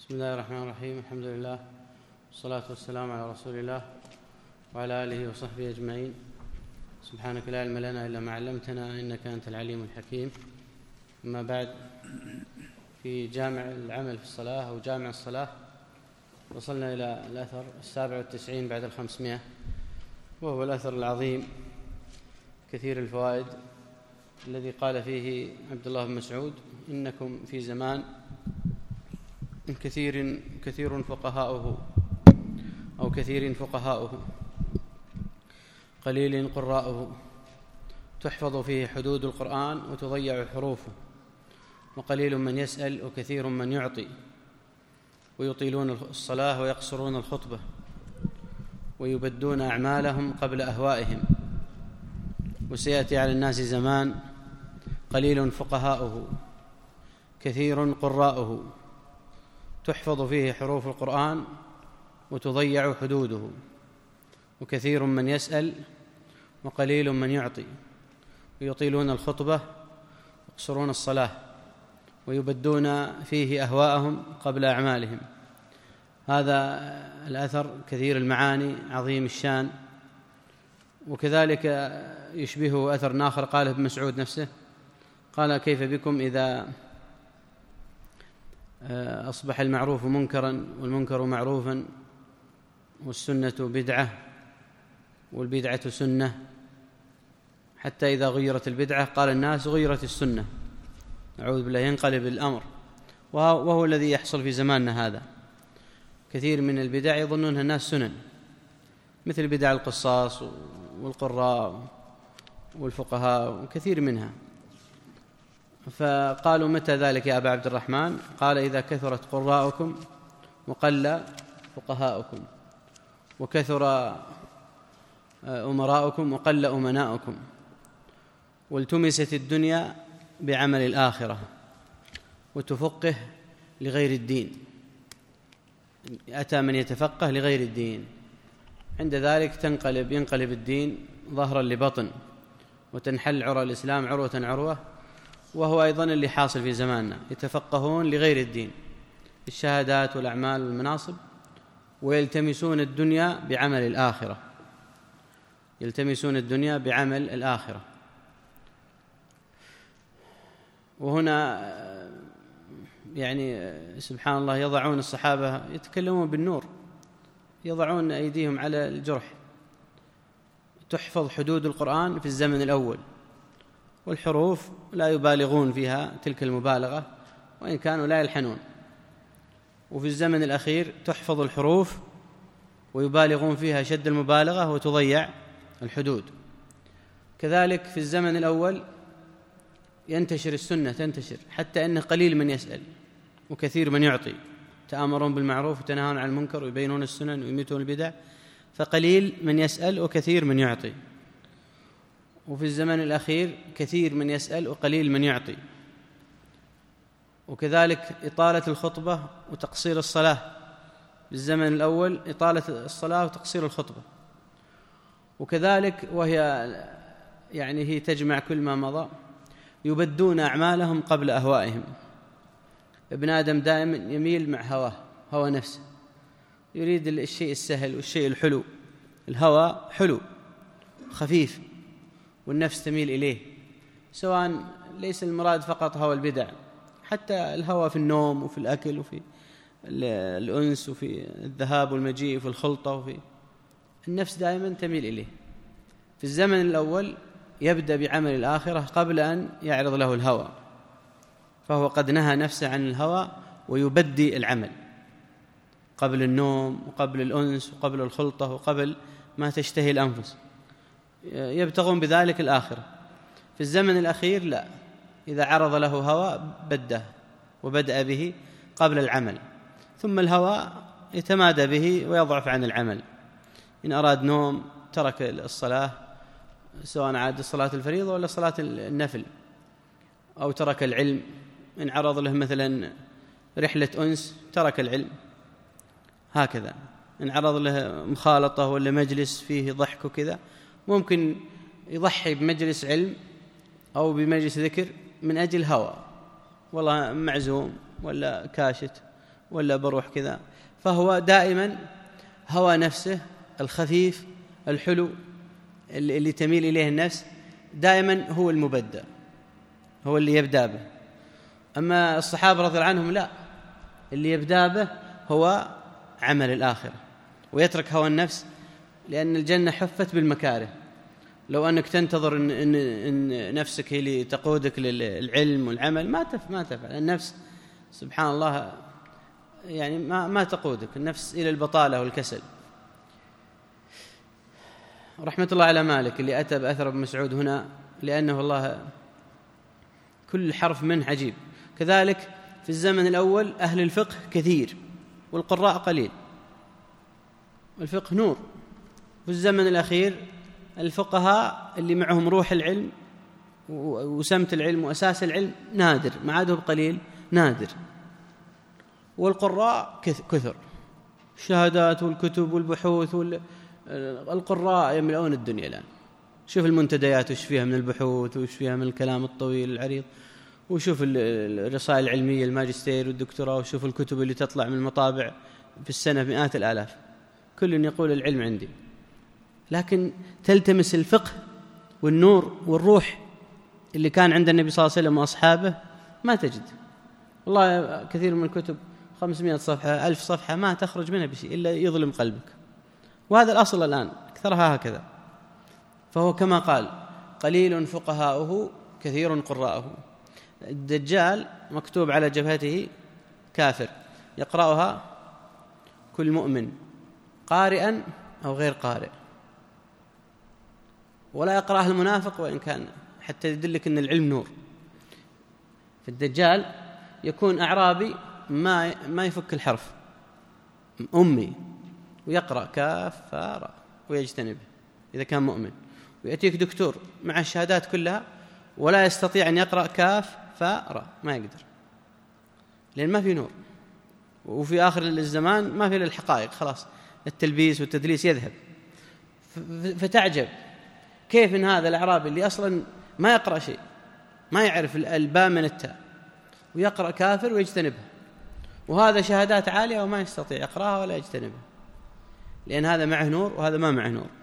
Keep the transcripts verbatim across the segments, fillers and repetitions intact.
بسم الله الرحمن الرحيم. الحمد لله والصلاة والسلام على رسول الله وعلى آله وصحبه أجمعين. سبحانك لا علم لنا إلا ما علمتنا إنك أنت العليم الحكيم. أما بعد، في جامع العمل في الصلاة أو جامع الصلاة وصلنا إلى الأثر السابع والتسعين بعد الخمسمائة، وهو الأثر العظيم كثير الفوائد الذي قال فيه عبد الله بن مسعود: إنكم في زمان كثير كثير فقهاؤه أو كثير فقهاؤه قليل قراؤه، تحفظ فيه حدود القرآن وتضيع حروفه، وقليل من يسأل وكثير من يعطي، ويطيلون الصلاة ويقصرون الخطبة، ويبدون أعمالهم قبل أهوائهم. وسيأتي على الناس زمان قليل فقهاؤه كثير قراؤه، تحفظ فيه حروف القرآن وتضيع حدوده، وكثير من يسأل وقليل من يعطي، ويطيلون الخطبة ويقصرون الصلاة، ويبدون فيه أهواءهم قبل أعمالهم. هذا الأثر كثير المعاني عظيم الشان. وكذلك يشبهه أثر آخر قاله ابن مسعود نفسه، قال: كيف بكم إذا أصبح المعروف منكرا والمنكر معروفا والسنة بدعة والبدعة سنة، حتى إذا غيرت البدعة قال الناس غيرت السنة. أعوذ بالله، ينقلب الأمر. وهو الذي يحصل في زماننا هذا. كثير من البدع يظنونها الناس سنن، مثل بدع القصاص والقراء والفقهاء وكثير منها. فقالوا: متى ذلك يا أبا عبد الرحمن؟ قال: إذا كثرت قراءكم وقل فقهاؤكم، وكثر أمراؤكم وقل أمناؤكم، والتمست الدنيا بعمل الآخرة، وتفقه لغير الدين. أتى من يتفقه لغير الدين، عند ذلك تنقلب ينقلب الدين ظهرا لبطن، وتنحل عرى الإسلام عروة عروة. وهو أيضا اللي حاصل في زماننا، يتفقهون لغير الدين الشهادات والأعمال والمناصب، ويلتمسون الدنيا بعمل الآخرة يلتمسون الدنيا بعمل الآخرة. وهنا يعني سبحان الله يضعون الصحابة يتكلمون بالنور، يضعون أيديهم على الجرح. تحفظ حدود القرآن في الزمن الأول، والحروف لا يبالغون فيها تلك المبالغة، وإن كانوا لا يلحنون. وفي الزمن الأخير تحفظ الحروف ويبالغون فيها شد المبالغة وتضيع الحدود. كذلك في الزمن الأول ينتشر السنة، تنتشر حتى أن قليل من يسأل وكثير من يعطي، تآمرون بالمعروف وتنهون عن المنكر ويبينون السنن ويميتون البدع، فقليل من يسأل وكثير من يعطي. وفي الزمن الأخير كثير من يسأل وقليل من يعطي. وكذلك إطالة الخطبة وتقصير الصلاة. بالزمن الأول إطالة الصلاة وتقصير الخطبة. وكذلك وهي يعني هي تجمع كل ما مضى، يبدون أعمالهم قبل أهوائهم. ابن آدم دائما يميل مع هواه، هوى نفسه، يريد الشيء السهل والشيء الحلو. الهوى حلو خفيف، والنفس تميل إليه، سواء ليس المراد فقط هوى البدع، حتى الهوى في النوم وفي الأكل وفي الأنس وفي الذهاب والمجيء وفي الخلطة، وفي النفس دائما تميل إليه. في الزمن الأول يبدأ بعمل الآخرة قبل أن يعرض له الهوى، فهو قد نهى نفسه عن الهوى ويبدي العمل قبل النوم وقبل الأنس وقبل الخلطة وقبل ما تشتهي الأنفس، يبتغون بذلك الآخرة. في الزمن الأخير لا، إذا عرض له هوى بده وبدأ به قبل العمل، ثم الهوى يتمادى به ويضعف عن العمل. إن أراد نوم ترك الصلاة، سواء عاد صلاة الفريضة ولا صلاة النفل، أو ترك العلم. إن عرض له مثلا رحلة أنس ترك العلم، هكذا. إن عرض له مخالطة ولا مجلس فيه ضحك وكذا، ممكن يضحي بمجلس علم أو بمجلس ذكر من أجل هوى، والله معزوم ولا كاشت ولا بروح كذا. فهو دائما هوى نفسه الخفيف الحلو اللي تميل إليه النفس دائما هو المبدأ، هو اللي يبدأ به. أما الصحابة رضي الله عنهم لا، اللي يبدأ به هو عمل الآخرة ويترك هوى النفس، لأن الجنة حفت بالمكاره. لو أنك تنتظر إن, إن, إن نفسك هي اللي تقودك للعلم والعمل ما تف ما تفعل. النفس سبحان الله يعني ما ما تقودك النفس إلى البطالة والكسل. رحمة الله على مالك اللي أتى بأثر ابن مسعود هنا، لأنه الله كل حرف منه عجيب. كذلك في الزمن الأول أهل الفقه كثير والقراء قليل، والفقه نور. في الزمن الأخير الفقهاء اللي معهم روح العلم وسمت العلم وأساس العلم نادر، ما عادهم قليل نادر. والقراء كثر، الشهادات والكتب والبحوث وال... القراء يملؤون الدنيا الآن. شوف المنتديات وش فيها من البحوث وش فيها من الكلام الطويل العريض، وشوف الرسائل العلمية الماجستير والدكتوراه، وشوف الكتب اللي تطلع من المطابع في السنة مئات الآلاف. كل يقول العلم عندي، لكن تلتمس الفقه والنور والروح اللي كان عند النبي صلى الله عليه وسلم وأصحابه ما تجد. والله كثير من الكتب خمسمائة صفحة ألف صفحة ما تخرج منها بشيء إلا يظلم قلبك، وهذا الأصل الآن أكثرها هكذا. فهو كما قال قليل فقهاؤه كثير قراءه. الدجال مكتوب على جبهته كافر يقرأها كل مؤمن قارئا أو غير قارئ، ولا يقرأها المنافق وإن كان، حتى يدلك أن العلم نور. في الدجال يكون أعرابي ما ما يفك الحرف، أمي، ويقرأ كاف فاء ويجتنبه إذا كان مؤمن. ويأتيك دكتور مع الشهادات كلها ولا يستطيع أن يقرأ كاف فاء راء، ما يقدر، لأن ما في نور. وفي آخر الزمان ما في للحقائق، خلاص التلبيس والتدليس يذهب. فتعجب كيف إن هذا الأعرابي اللي أصلا ما يقرأ شيء، ما يعرف الباء من التاء، ويقرأ كافر ويجتنبها، وهذا شهادات عالية وما يستطيع يقرأها ولا يجتنبها، لأن هذا معه نور وهذا ما معه نور.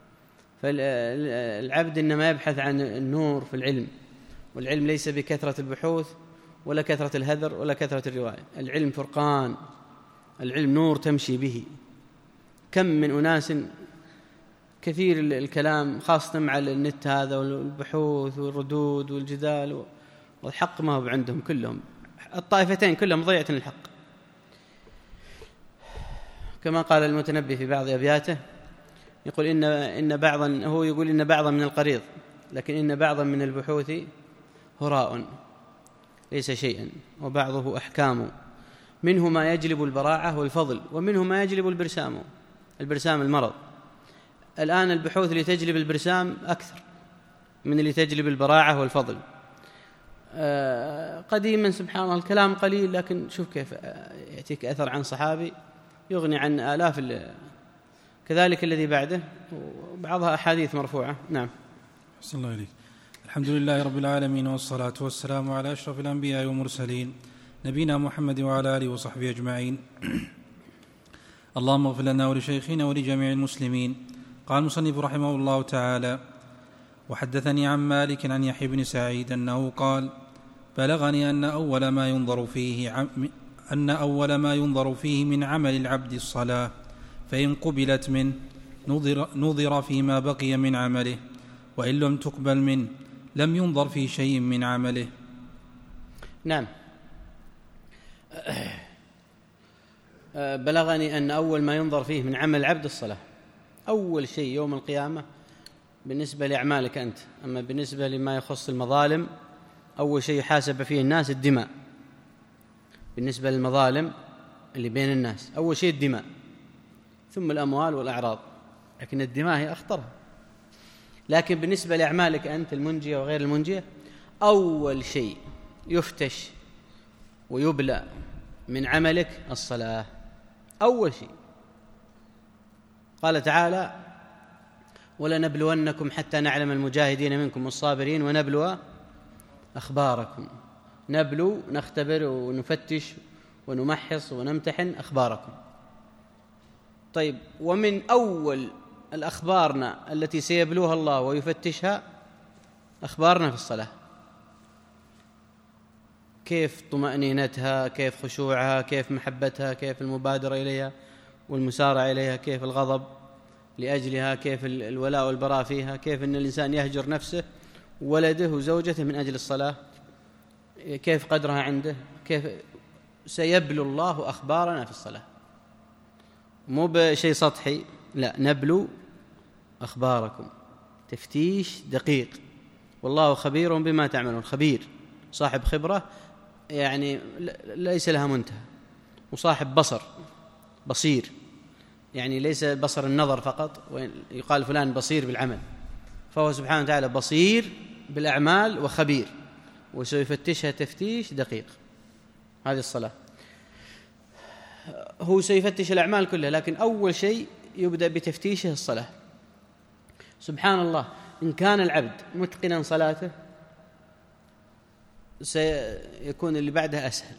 فالعبد إنما يبحث عن النور في العلم، والعلم ليس بكثرة البحوث ولا كثرة الهذر ولا كثرة الرواية. العلم فرقان، العلم نور تمشي به. كم من أناس كثير الكلام خاصة مع النت هذا والبحوث والردود والجدال، والحق ما هو عندهم كلهم، الطائفتين كلهم ضيعة الحق. كما قال المتنبي في بعض أبياته يقول إن إن بعضا هو يقول إن بعضا من القريض، لكن إن بعضا من البحوث هراء ليس شيئا، وبعضه أحكام، منه ما يجلب البراعة والفضل، ومنه ما يجلب البرسام البرسام المرض. الآن البحوث اللي تجلب البرسام أكثر من اللي تجلب البراعة والفضل. قديما سبحان الله الكلام قليل، لكن شوف كيف يأتيك أثر عن صحابي يغني عن آلاف. كذلك الذي بعده وبعضها أحاديث مرفوعة. نعم. صلى الله عليه. الحمد لله رب العالمين، والصلاة والسلام على أشرف الأنبياء والمرسلين نبينا محمد وعلى آله وصحبه أجمعين. اللهم اغفر لنا ولشيخنا ولجميع المسلمين. قال المصنف رحمه الله تعالى: وحدثني عن مالك عن يحيى بن سعيد أنه قال: بلغني أن أول ما ينظر فيه عم أن أول ما ينظر فيه من عمل العبد الصلاة، فإن قبلت منه نظر, نظر فيما بقي من عمله، وإن لم تقبل منه لم ينظر في شيء من عمله. نعم. بلغني أن أول ما ينظر فيه من عمل العبد الصلاة. أول شيء يوم القيامة بالنسبة لأعمالك أنت. أما بالنسبة لما يخص المظالم أول شيء يحاسب فيه الناس الدماء. بالنسبة للمظالم اللي بين الناس أول شيء الدماء، ثم الأموال والأعراض، لكن الدماء هي أخطرها. لكن بالنسبة لأعمالك أنت المنجية وغير المنجية أول شيء يفتش ويبلى من عملك الصلاة. أول شيء قال تعالى: ولنبلونكم حتى نعلم المجاهدين منكم والصابرين ونبلو أخباركم. نبلو نختبر ونفتش ونمحص ونمتحن أخباركم. طيب، ومن أول الأخبارنا التي سيبلوها الله ويفتشها أخبارنا في الصلاة، كيف طمأنينتها، كيف خشوعها، كيف محبتها، كيف المبادرة إليها والمسارعة إليها، كيف الغضب لأجلها، كيف الولاء والبراء فيها، كيف أن الإنسان يهجر نفسه وولده وزوجته من أجل الصلاة، كيف قدرها عنده، كيف سيبلو الله أخبارنا في الصلاة. مو بشيء سطحي، لا، نبلو أخباركم تفتيش دقيق. والله خبير بما تعملون، خبير صاحب خبرة يعني ليس لها منتهى، وصاحب بصر بصير، يعني ليس بصر النظر فقط، ويقال فلان بصير بالعمل، فهو سبحانه وتعالى بصير بالأعمال وخبير، وسيفتشها تفتيش دقيق. هذه الصلاة هو سيفتش الأعمال كلها، لكن أول شيء يبدأ بتفتيشه الصلاة. سبحان الله، إن كان العبد متقنا صلاته سيكون اللي بعدها أسهل،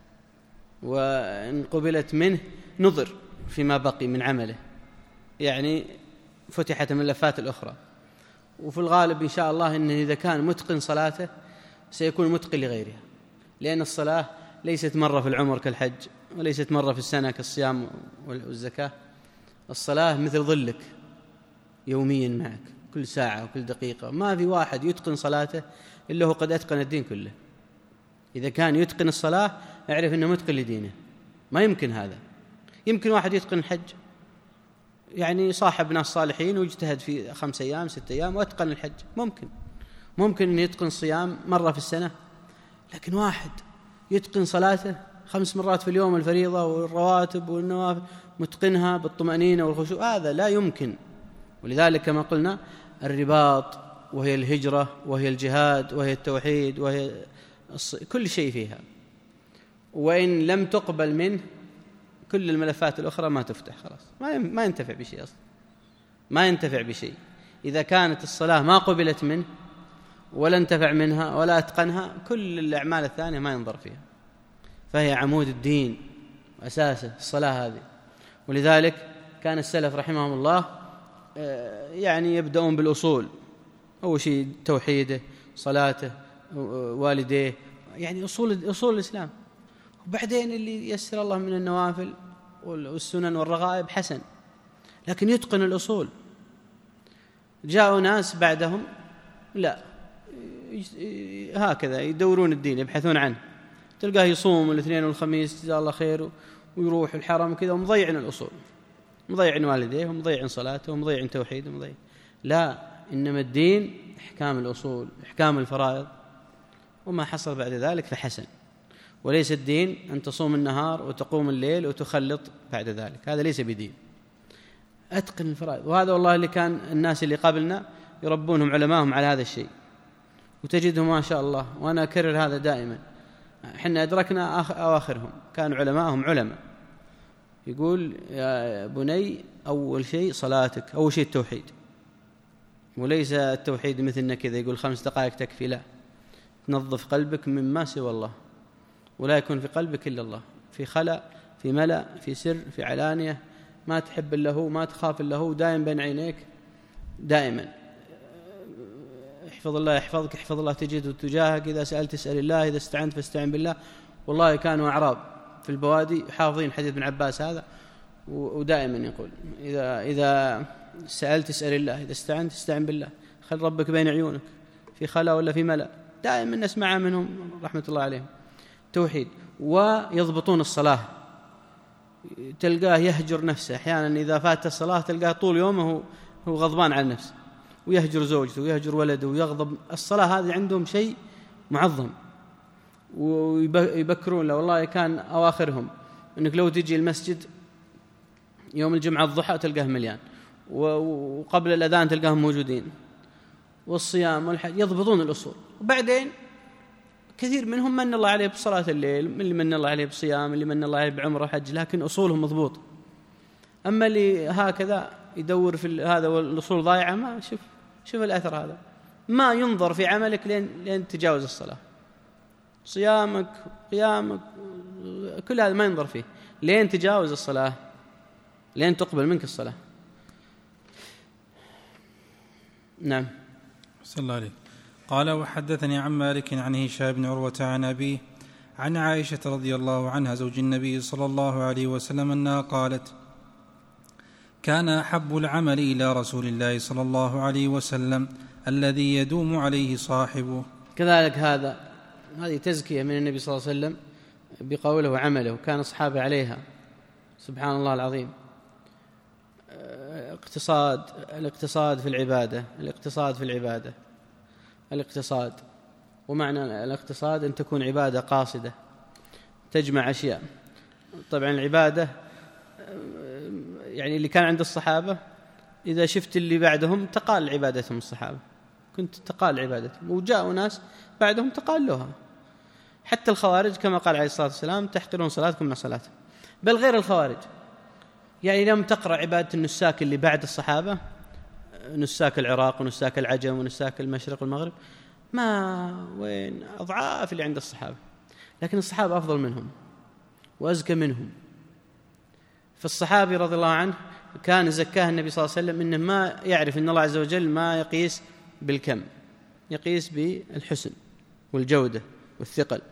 وإن قبلت منه نظر فيما بقي من عمله، يعني فتحت الملفات الأخرى. وفي الغالب إن شاء الله إنه إذا كان متقن صلاته سيكون متقن لغيرها، لأن الصلاة ليست مرة في العمر كالحج، وليست مرة في السنة كالصيام والزكاة. الصلاة مثل ظلك يوميا معك، كل ساعة وكل دقيقة. ما في واحد يتقن صلاته إلا هو قد أتقن الدين كله. إذا كان يتقن الصلاة يعرف أنه متقن لدينه. ما يمكن هذا. يمكن واحد يتقن الحج، يعني صاحب ناس صالحين ويجتهد في خمس أيام ست أيام وأتقن الحج، ممكن ممكن أن يتقن الصيام مرة في السنة. لكن واحد يتقن صلاته خمس مرات في اليوم، الفريضة والرواتب والنوافل، متقنها بالطمأنينة والخشوع، هذا لا يمكن. ولذلك كما قلنا الرباط، وهي الهجرة، وهي الجهاد، وهي التوحيد، وهي الص... كل شيء فيها. وإن لم تقبل منه كل الملفات الأخرى ما تفتح، خلاص ما ما ينتفع بشيء أصلا، ما ينتفع بشيء. إذا كانت الصلاة ما قبلت منه ولا انتفع منها ولا أتقنها، كل الأعمال الثانية ما ينظر فيها. فهي عمود الدين وأساسه الصلاة هذه. ولذلك كان السلف رحمهم الله يعني يبدأون بالأصول، أول شيء توحيده، صلاته، والديه، يعني أصول أصول الإسلام. وبعدين اللي يسر الله من النوافل والسنن والرغائب حسن، لكن يتقن الأصول. جاءوا ناس بعدهم لا هكذا يدورون الدين، يبحثون عنه، تلقاه يصوم الاثنين والخميس جزاه الله خير، ويروح الحرم كذا، ومضيعن الأصول، مضيعن والديه، ومضيعن صلاته، ومضيعن توحيده، ومضيعن. لا، إنما الدين إحكام الأصول، إحكام الفرائض، وما حصل بعد ذلك فحسن. وليس الدين أن تصوم النهار وتقوم الليل وتخلط بعد ذلك، هذا ليس بدين. أتقن الفرائض. وهذا والله اللي كان الناس اللي قبلنا يربونهم علماءهم على هذا الشيء، وتجدهم ما شاء الله. وأنا أكرر هذا دائما، حنا أدركنا أواخرهم كانوا علماءهم علماء. يقول يا بني أول شيء صلاتك، أول شيء التوحيد، وليس التوحيد مثلنا كذا يقول خمس دقائق تكفي، لا، تنظف قلبك مما سوى الله، ولا يكون في قلبك إلا الله، في خلأ، في ملأ، في سر، في علانية، ما تحب إلا هو، ما تخاف إلا هو، دائم بين عينيك دائما. احفظ الله يحفظك، احفظ الله تجده تجاهك، إذا سألت اسأل الله، إذا استعنت فاستعن بالله. والله كانوا أعراب في البوادي حافظين حديث ابن عباس هذا، ودائما يقول إذا إذا سألت اسأل الله، إذا استعنت استعن بالله، خل ربك بين عيونك، في خلا ولا في ملأ، دائما نسمع منهم رحمة الله عليهم توحيد. ويضبطون الصلاة، تلقاه يهجر نفسه أحيانا، إذا فات الصلاة تلقاه طول يومه هو غضبان على نفسه، ويهجر زوجته ويهجر ولده ويغضب. الصلاة هذه عندهم شيء معظم، ويبكرون له. والله كان أواخرهم أنك لو تجي المسجد يوم الجمعة الضحى تلقاه مليان، وقبل الأذان تلقاهم موجودين، والصيام والحج يضبطون الأصول. وبعدين كثير منهم من الله عليه بصلاة الليل، من اللي من الله عليه بصيام، اللي من الله عليه بعمره وحج، لكن أصولهم مضبوط. أما اللي هكذا يدور في هذا والأصول ضايعة، ما شوف شوف الأثر هذا، ما ينظر في عملك لين لين تجاوز الصلاة، صيامك، قيامك، كل هذا ما ينظر فيه، لين تجاوز الصلاة، لين تقبل منك الصلاة. نعم. صلى الله عليه. قال: وحدثني عن مالك عن هشام بن عروة عن أبيه عن عائشة رضي الله عنها زوج النبي صلى الله عليه وسلم أنها قالت: كان أحب العمل إلى رسول الله صلى الله عليه وسلم الذي يدوم عليه صاحبه. كذلك هذا هذه تزكية من النبي صلى الله عليه وسلم بقوله وعمله، كان الصحابة عليها، سبحان الله العظيم. اقتصاد الاقتصاد في العبادة الاقتصاد في العبادة الاقتصاد ومعنى الاقتصاد أن تكون عبادة قاصدة تجمع أشياء. طبعا العبادة يعني اللي كان عند الصحابة، إذا شفت اللي بعدهم تقال عبادتهم، الصحابة كنت تقال عبادتهم، وجاءوا ناس بعدهم تقالوها. حتى الخوارج كما قال عليه الصلاة والسلام: تحقرون صلاتكم من صلاتهم. بل غير الخوارج، يعني لم تقرأ عبادة النساك اللي بعد الصحابة، نساك العراق ونساك العجم ونساك المشرق والمغرب، ما وين أضعاف اللي عند الصحابة، لكن الصحابة أفضل منهم وأزكى منهم. فالصحابي رضي الله عنه كان زكاه النبي صلى الله عليه وسلم إنه ما يعرف أن الله عز وجل ما يقيس بالكم، يقيس بالحسن والجودة والثقل.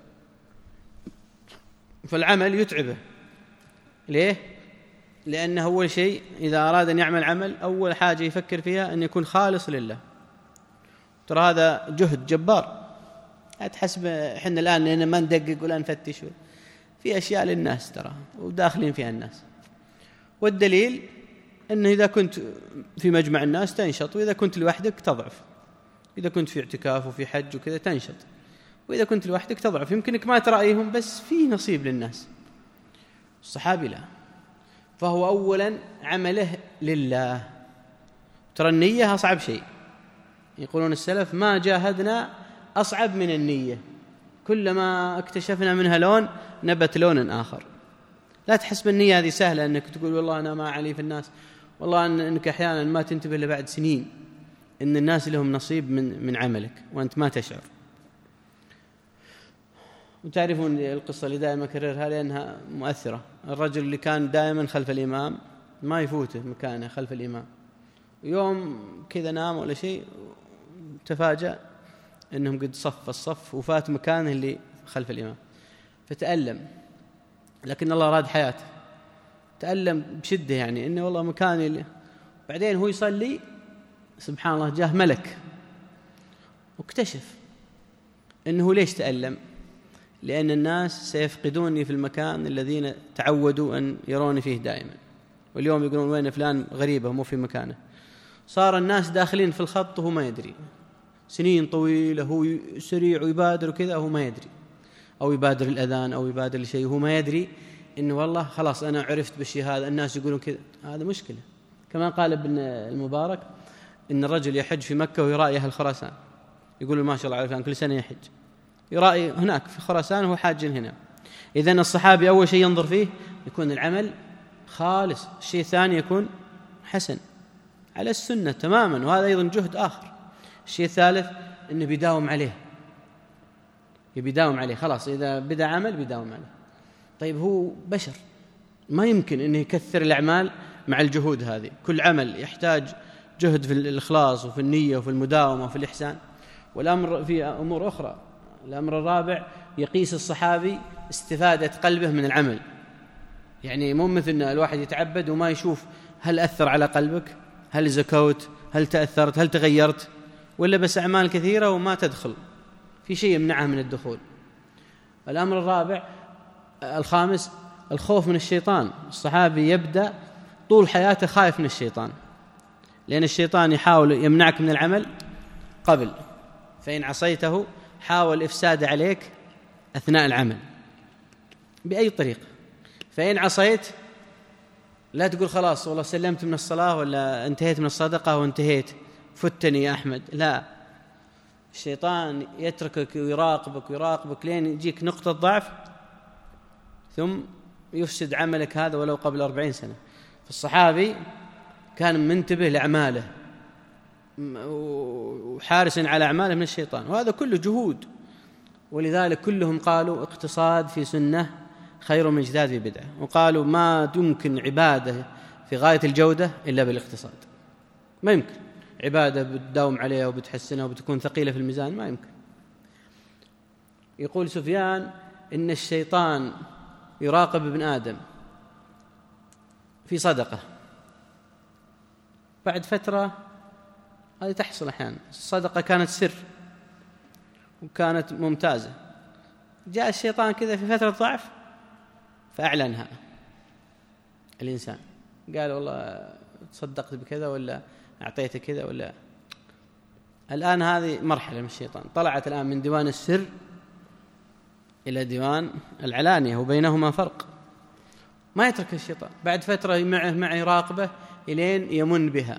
فالعمل يتعبه. ليه؟ لأنه أول شيء إذا أراد أن يعمل عمل أول حاجة يفكر فيها أن يكون خالص لله. ترى هذا جهد جبار. أتحسب إحنا الآن لأننا ما ندقق ولا نفتش في أشياء للناس ترى وداخلين فيها الناس، والدليل أنه إذا كنت في مجمع الناس تنشط، وإذا كنت لوحدك تضعف. إذا كنت في اعتكاف وفي حج وكذا تنشط، وإذا كنت لوحدك تضعف. يمكنك ما ترأيهم بس في نصيب للناس. الصحابي لا، فهو أولا عمله لله. ترى النية أصعب شيء، يقولون السلف: ما جاهدنا أصعب من النية، كلما اكتشفنا منها لون نبت لون آخر. لا تحسب النية هذه سهلة، أنك تقول والله أنا ما علي في الناس، والله أنك أحيانا ما تنتبه لبعد سنين أن الناس لهم نصيب من من عملك وأنت ما تشعر. وتعرفون القصة اللي دائما أكررها لأنها مؤثرة. الرجل اللي كان دائما خلف الإمام ما يفوته مكانه خلف الإمام، يوم كذا نام ولا شيء تفاجأ أنهم قد صف الصف وفات مكانه اللي خلف الإمام، فتألم. لكن الله أراد حياته، تألم بشدة، يعني إنه والله مكاني اللي. بعدين هو يصلي سبحان الله جاه ملك واكتشف إنه ليش تألم، لأن الناس سيفقدوني في المكان الذين تعودوا أن يروني فيه دائما، واليوم يقولون وين فلان غريبة مو في مكانه. صار الناس داخلين في الخط وهو ما يدري، سنين طويلة هو سريع ويبادر وكذا وهو ما يدري، أو يبادر الأذان أو يبادر الشيء وهو ما يدري إنه والله خلاص أنا عرفت بالشيء هذا، الناس يقولون كذا. هذا مشكلة. كما قال ابن المبارك إن الرجل يحج في مكة ويرائي أهل خراسان، يقول ما شاء الله على فلان كل سنة يحج، يرائي هناك في خراسان وهو حاج هنا. إذن الصحابي أول شيء ينظر فيه يكون العمل خالص، الشيء الثاني يكون حسن على السنة تماما، وهذا أيضا جهد آخر. الشيء الثالث إنه بيداوم عليه، يبيداوم عليه، خلاص إذا بدأ عمل بيداوم عليه. طيب هو بشر، ما يمكن إنه يكثر الأعمال مع الجهود هذه. كل عمل يحتاج جهد في الإخلاص وفي النية وفي المداومة وفي الإحسان. والأمر في أمور أخرى. الأمر الرابع يقيس الصحابي استفادة قلبه من العمل، يعني مو مثل الواحد يتعبد وما يشوف هل أثر على قلبك، هل زكوت، هل تأثرت، هل تغيرت، ولا بس أعمال كثيرة وما تدخل في شيء يمنعها من الدخول. الأمر الرابع الخامس الخوف من الشيطان. الصحابي يبدأ طول حياته خايف من الشيطان، لأن الشيطان يحاول يمنعك من العمل قبل، فإن عصيته حاول إفساد عليك أثناء العمل بأي طريقة. فإن عصيت لا تقول خلاص والله سلمت من الصلاة ولا انتهيت من الصدقة وانتهيت فتني يا أحمد، لا، الشيطان يتركك ويراقبك ويراقبك لين يجيك نقطة ضعف ثم يفسد عملك هذا ولو قبل أربعين سنة. فالصحابي كان منتبه لأعماله وحارس على أعماله من الشيطان، وهذا كله جهود. ولذلك كلهم قالوا اقتصاد في سنة خير من اجتهاد في بدعة. وقالوا ما يمكن عبادة في غاية الجودة إلا بالاقتصاد، ما يمكن عبادة بتداوم عليها وبتحسنها وبتكون ثقيلة في الميزان، ما يمكن. يقول سفيان إن الشيطان يراقب ابن آدم في صدقة، بعد فترة هذه تحصل أحيانا، الصدقة كانت سر وكانت ممتازة، جاء الشيطان كذا في فترة ضعف فأعلنها الإنسان، قال والله تصدقت بكذا ولا أعطيت كذا ولا. الآن هذه مرحلة من الشيطان، طلعت الآن من ديوان السر إلى ديوان العلانية وبينهما فرق. ما يترك الشيطان، بعد فترة معه معه يراقبه إلين يمن بها،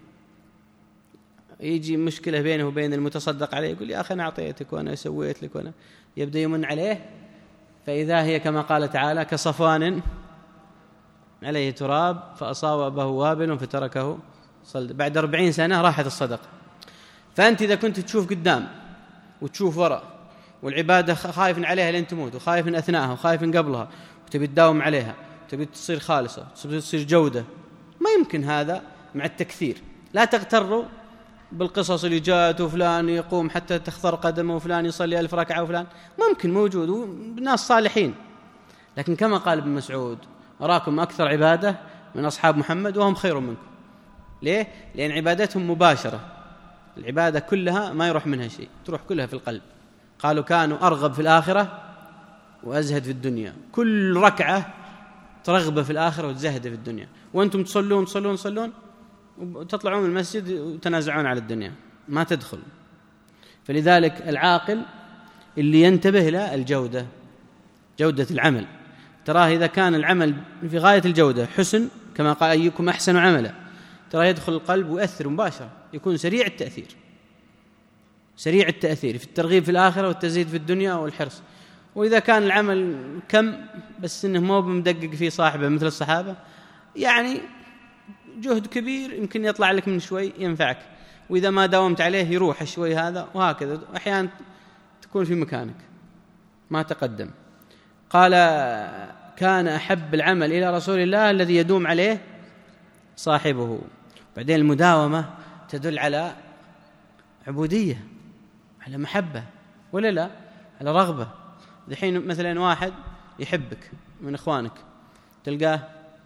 يجي مشكلة بينه وبين المتصدق عليه، يقول يا أخي أنا أعطيتك وأنا سويت لك وأنا، يبدأ يمن عليه، فإذا هي كما قال تعالى كصفوان عليه تراب فأصابه وابل فتركه صلد. بعد أربعين سنة راحت الصدقة. فأنت إذا كنت تشوف قدام وتشوف وراء والعبادة خايف عليها لين تموت وخايف أثناءها وخايف قبلها وتبي تداوم عليها تبي تصير خالصة تبي تصير جودة، ما يمكن هذا مع التكثير. لا تغتروا بالقصص اللي جاءت وفلان يقوم حتى تخضر قدمه وفلان يصلي ألف ركعة وفلان، ممكن موجود وناس صالحين، لكن كما قال ابن مسعود أراكم أكثر عبادة من أصحاب محمد وهم خير منكم. ليه؟ لأن عبادتهم مباشرة، العبادة كلها ما يروح منها شيء، تروح كلها في القلب. قالوا كانوا أرغب في الآخرة وأزهد في الدنيا، كل ركعة ترغب في الآخرة وتزهد في الدنيا، وأنتم تصلون تصلون تصلون وتطلعون من المسجد وتنازعون على الدنيا، ما تدخل. فلذلك العاقل اللي ينتبه له الجودة، جودة العمل. تراه إذا كان العمل في غاية الجودة حسن كما قال أيكم أحسن عملا، ترى يدخل القلب ويؤثر مباشرة، يكون سريع التأثير، سريع التأثير في الترغيب في الآخرة والتزيد في الدنيا والحرص. وإذا كان العمل كم بس إنه مو بمدقق فيه صاحبه مثل الصحابة، يعني جهد كبير يمكن يطلع لك من شوي ينفعك، وإذا ما داومت عليه يروح شوي هذا، وهكذا أحيانا تكون في مكانك ما تقدم. قال كان أحب العمل إلى رسول الله الذي يدوم عليه صاحبه. بعدين المداومة تدل على عبودية، على محبة ولا لا، على رغبة. الحين مثلا واحد يحبك من إخوانك، تلقاه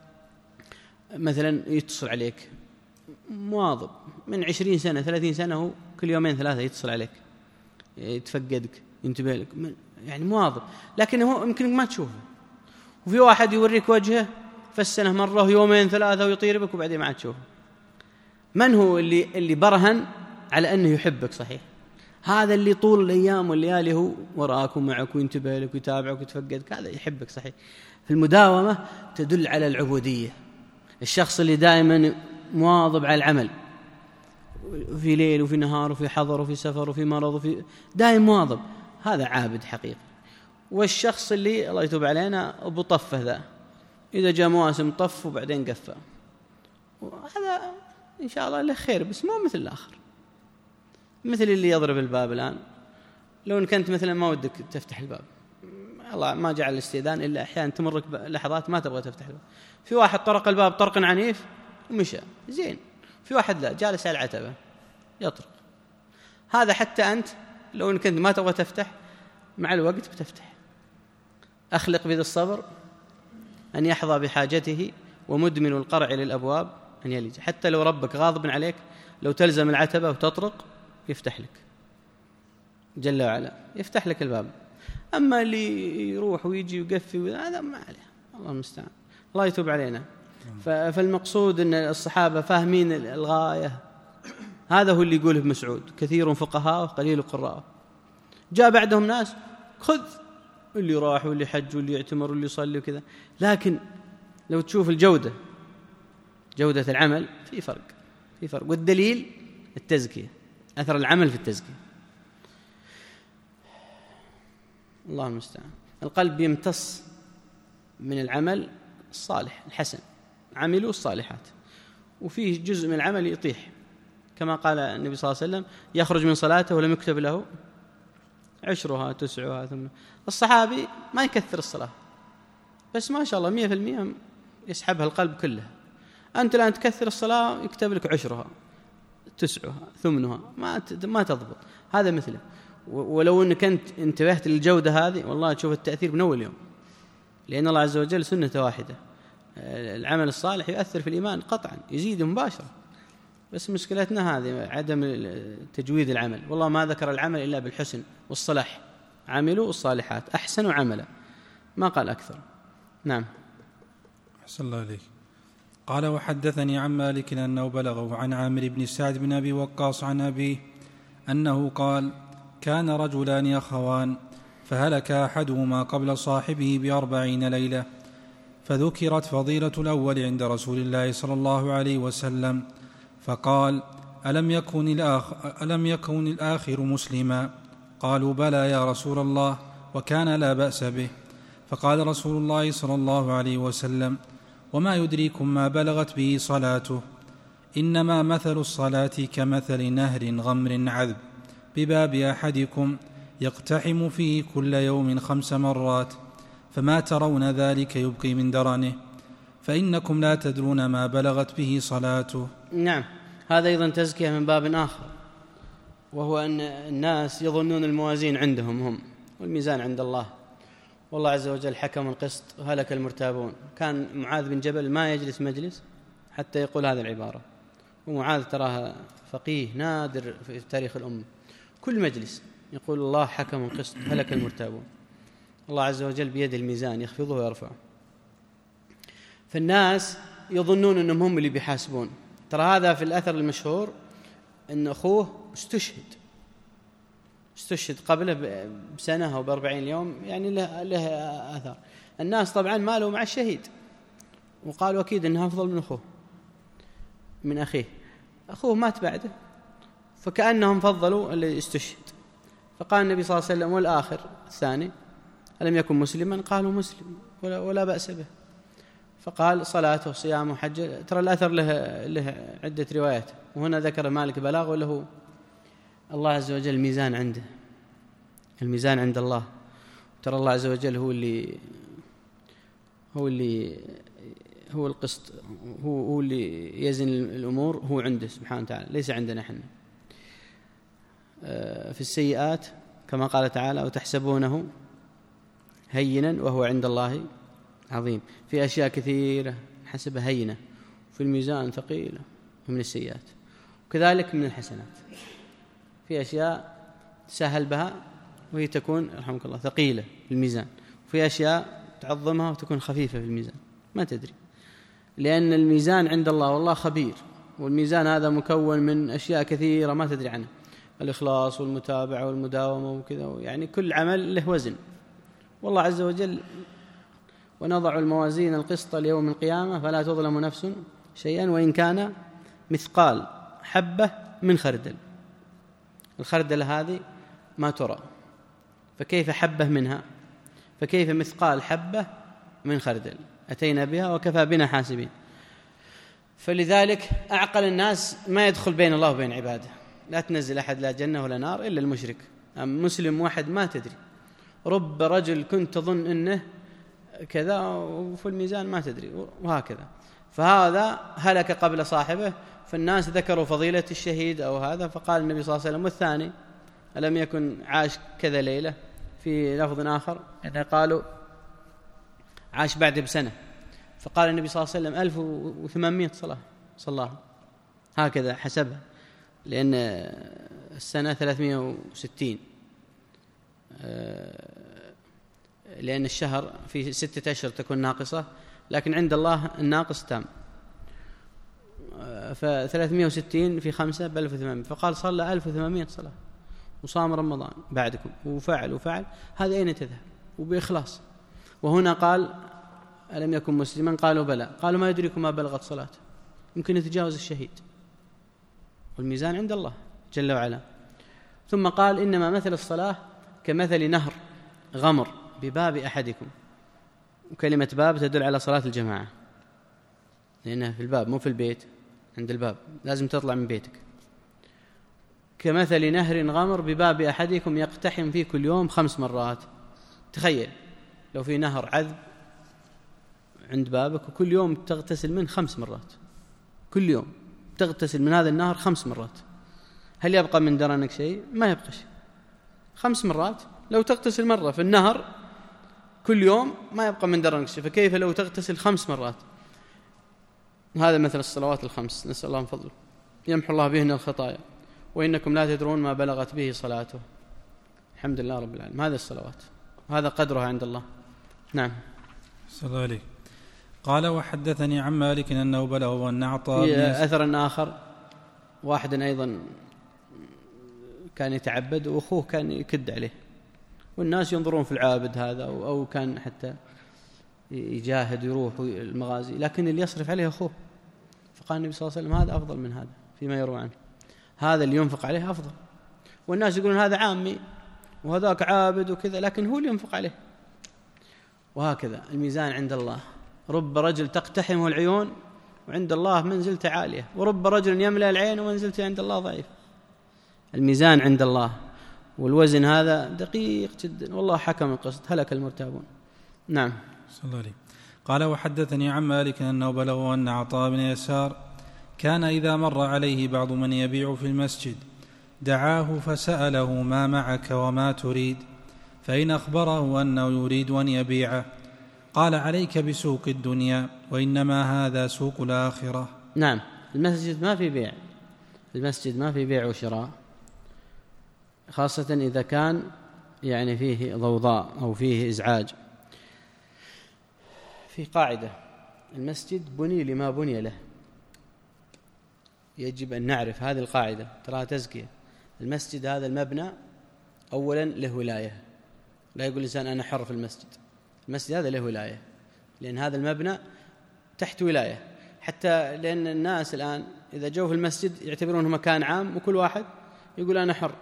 مثلا يتصل عليك مواظب من عشرين سنة ثلاثين سنة، هو كل يومين ثلاثة يتصل عليك يتفقدك ينتبه لك، يعني مواظب، لكن هو يمكن ما تشوفه. وفي واحد يوريك وجهه في السنة مرة يومين ثلاثة ويطير بك وبعدين ما تشوفه. من هو اللي اللي برهن على أنه يحبك صحيح؟ هذا اللي طول الأيام والليالي هو وراك ومعك وينتبه لك ويتابعك ويتفقدك، هذا يحبك صحيح. المداومة تدل على العبودية. الشخص اللي دائما مواظب على العمل في ليل وفي نهار وفي حضر وفي سفر وفي مرض وفي دائما مواظب، هذا عابد حقيقي. والشخص اللي الله يتوب علينا أبو طفه ذا، إذا جاء مواسم طف وبعدين قفى، هذا إن شاء الله له خير بس مو مثل الآخر. مثل اللي يضرب الباب الآن، لو إن كنت مثلا ما ودك تفتح الباب، الله ما جعل الاستئذان إلا أحيانا تمرك لحظات ما تبغى تفتح الباب. في واحد طرق الباب طرق عنيف ومشى زين، في واحد لا جالس على العتبة يطرق. هذا حتى أنت لو إن كنت ما تبغى تفتح مع الوقت بتفتح. أخلق بذي الصبر أن يحظى بحاجته، ومدمن القرع للأبواب أن يلج. حتى لو ربك غاضب عليك لو تلزم العتبة وتطرق يفتح لك جل وعلا، يفتح لك الباب. أما اللي يروح ويجي ويقفي هذا ما عليه، الله المستعان، الله يتوب علينا. فالمقصود أن الصحابة فاهمين الغاية. هذا هو اللي يقوله ابن مسعود كثير فقهاء وقليل قراء. جاء بعدهم ناس خذ اللي راح واللي حج واللي يعتمر واللي يصلي وكذا، لكن لو تشوف الجودة، جودة العمل في فرق، في فرق. والدليل التزكية، أثر العمل في التزكية. الله المستعان. القلب يمتص من العمل الصالح الحسن، عملوا الصالحات، وفيه جزء من العمل يطيح، كما قال النبي صلى الله عليه وسلم يخرج من صلاته ولم يكتب له عشرها تسعها. ثم الصحابي ما يكثر الصلاة، بس ما شاء الله مئة في المئة يسحبها القلب كله. أنت الآن تكثر الصلاة يكتب لك عشرها تسعها ثمنها، ما ما تضبط. هذا مثله. ولو أنك أنت انتبهت للجودة هذه والله تشوف التأثير من أول يوم، لأن الله عز وجل سنة واحدة. العمل الصالح يؤثر في الإيمان قطعا، يزيد مباشرة. بس مشكلتنا هذه عدم تجويد العمل. والله ما ذكر العمل إلا بالحسن والصلاح، عملوا الصالحات أحسنوا عملا، ما قال أكثر. نعم. أحسن الله عليك. قال وحدثني عن مالك أنه بلغه عن عامر بن سعد بن أبي وقاص عن أبيه أنه قال كان رجلان أخوان فهلك أحدهما قبل صاحبه بأربعين ليلة، فذكرت فضيلة الأول عند رسول الله صلى الله عليه وسلم فقال ألم يكن الآخر, ألم يكن الآخر مسلما؟ قالوا بلى يا رسول الله وكان لا بأس به. فقال رسول الله صلى الله عليه وسلم وما يدريكم ما بلغت به صلاته؟ إنما مثل الصلاة كمثل نهر غمر عذب بباب أحدكم يقتحم فيه كل يوم خمس مرات، فما ترون ذلك يبقي من درنه، فإنكم لا تدرون ما بلغت به صلاته. نعم. هذا أيضا تزكية من باب آخر، وهو أن الناس يظنون الموازين عندهم هم والميزان عند الله، والله عز وجل حكم القسط وهلك المرتابون. كان معاذ بن جبل ما يجلس مجلس حتى يقول هذه العبارة، ومعاذ تراها فقيه نادر في تاريخ الأمة، كل مجلس يقول الله حكم القسط هلك المرتابون. الله عز وجل بيد الميزان يخفضه ويرفعه. فالناس يظنون أنهم هم اللي بيحاسبون. ترى هذا في الأثر المشهور أن أخوه استشهد استشهد قبله بسنة أو بأربعين يوم، يعني له, له أثر. الناس طبعا مالوا مع الشهيد وقالوا أكيد أنه أفضل من أخوه من أخيه. أخوه مات بعده، فكأنهم فضلوا اللي استشهد. فقال النبي صلى الله عليه وسلم والآخر الثاني ألم يكن مسلما؟ قالوا مسلم ولا, ولا بأس به. فقال صلاته وصيامه وحجه. ترى الأثر له, له عدة روايات، وهنا ذكر مالك بلاغ وله الله عز وجل الميزان عنده، الميزان عند الله. ترى الله عز وجل هو اللي هو اللي هو القسط، هو, هو اللي يزن الأمور، هو عنده سبحانه وتعالى، ليس عندنا احنا. في السيئات كما قال تعالى وتحسبونه هينا وهو عند الله عظيم. في أشياء كثيرة حسبها هينة في الميزان ثقيلة من السيئات، وكذلك من الحسنات في أشياء تسهل بها وهي تكون رحمك الله ثقيلة في الميزان، وفي أشياء تعظمها وتكون خفيفة في الميزان، ما تدري، لأن الميزان عند الله والله خبير. والميزان هذا مكون من أشياء كثيرة ما تدري عنها، الإخلاص والمتابعة والمداومة وكذا، يعني كل عمل له وزن. والله عز وجل ونضع الموازين القسط ليوم القيامة فلا تظلم نفس شيئا وإن كان مثقال حبة من خردل. الخردل هذه ما ترى، فكيف حبة منها؟ فكيف مثقال حبة من خردل؟ أتينا بها وكفى بنا حاسبين. فلذلك أعقل الناس ما يدخل بين الله وبين عباده. لا تنزل أحد لا جنة ولا نار إلا المشرك. أم مسلم واحد ما تدري، رب رجل كنت تظن أنه كذا وفي الميزان ما تدري، وهكذا. فهذا هلك قبل صاحبه. فالناس ذكروا فضيلة الشهيد أو هذا، فقال النبي صلى الله عليه وسلم والثاني ألم يكن عاش كذا ليلة؟ في لفظ آخر إن قالوا عاش بعد بسنة، فقال النبي صلى الله عليه وسلم ألف وثمانمائة صلاة صلاها، هكذا حسبها، لأن السنة ثلاثمائة وستين، لأن الشهر في ستة أشهر تكون ناقصة، لكن عند الله الناقص تام. فثلاثمائة وستين في خمسة بألف وثمانمائة، فقال صلى ألف وثمانمائة صلاة وصام رمضان بعدكم وفعل وفعل. هذا أين تذهب؟ وبإخلاص. وهنا قال ألم يكن مسلما؟ قالوا بلى. قالوا ما يدريكم ما بلغت صلاته؟ يمكن يتجاوز الشهيد، والميزان عند الله جل وعلا. ثم قال إنما مثل الصلاة كمثل نهر غمر بباب أحدكم. وكلمة باب تدل على صلاة الجماعة، لأنها في الباب مو في البيت، عند الباب لازم تطلع من بيتك. كمثل نهر غمر بباب أحدكم يقتحم فيه كل يوم خمس مرات. تخيل لو في نهر عذب عند بابك وكل يوم تغتسل منه خمس مرات، كل يوم تغتسل من هذا النهر خمس مرات، هل يبقى من درنك شيء؟ ما يبقى شيء. خمس مرات لو تغتسل مرة في النهر كل يوم ما يبقى من درنك شيء، فكيف لو تغتسل خمس مرات؟ هذا مثل الصلوات الخمس، نسأل الله من فضله يمحو الله بهن الخطايا، وإنكم لا تدرون ما بلغت به صلاته. الحمد لله رب العالمين. هذه الصلوات وهذا قدرها عند الله. نعم. صلى الله عليه. قال وحدثني عن مالك أنه بلغه أن عطاء في أثر آخر واحد أيضا كان يتعبد وأخوه كان يكد عليه، والناس ينظرون في العابد هذا، أو كان حتى يجاهد يروح المغازي، لكن اللي يصرف عليه أخوه. فقال النبي صلى الله عليه وسلم هذا أفضل من هذا فيما يروى عنه، هذا اللي ينفق عليه أفضل. والناس يقولون هذا عامي وهذاك عابد وكذا، لكن هو اللي ينفق عليه. وهكذا الميزان عند الله، رب رجل تقتحمه العيون وعند الله منزلته عالية، ورب رجل يملأ العين ومنزلته عند الله ضعيف. الميزان عند الله والوزن هذا دقيق جدا، والله حكم القسط هلك المرتابون. نعم. صلى الله عليه. قال وحدثني عن مالك أنه بلغه أن عطاء بن يسار كان إذا مر عليه بعض من يبيع في المسجد دعاه فسأله ما معك وما تريد، فإن أخبره أنه يريد أن يبيعه قال عليك بسوق الدنيا وإنما هذا سوق الآخرة. نعم. المسجد ما في بيع، المسجد ما في بيع وشراء، خاصة إذا كان يعني فيه ضوضاء أو فيه إزعاج. في قاعدة، المسجد بني لما بني له، يجب أن نعرف هذه القاعدة، تراها تزكية. المسجد هذا المبنى أولا له ولاية، لا يقول الإنسان أنا حر في المسجد، المسجد هذا له ولاية، لأن هذا المبنى تحت ولاية. حتى لأن الناس الآن إذا جو في المسجد يعتبرونه مكان عام، وكل واحد يقول أنا حر،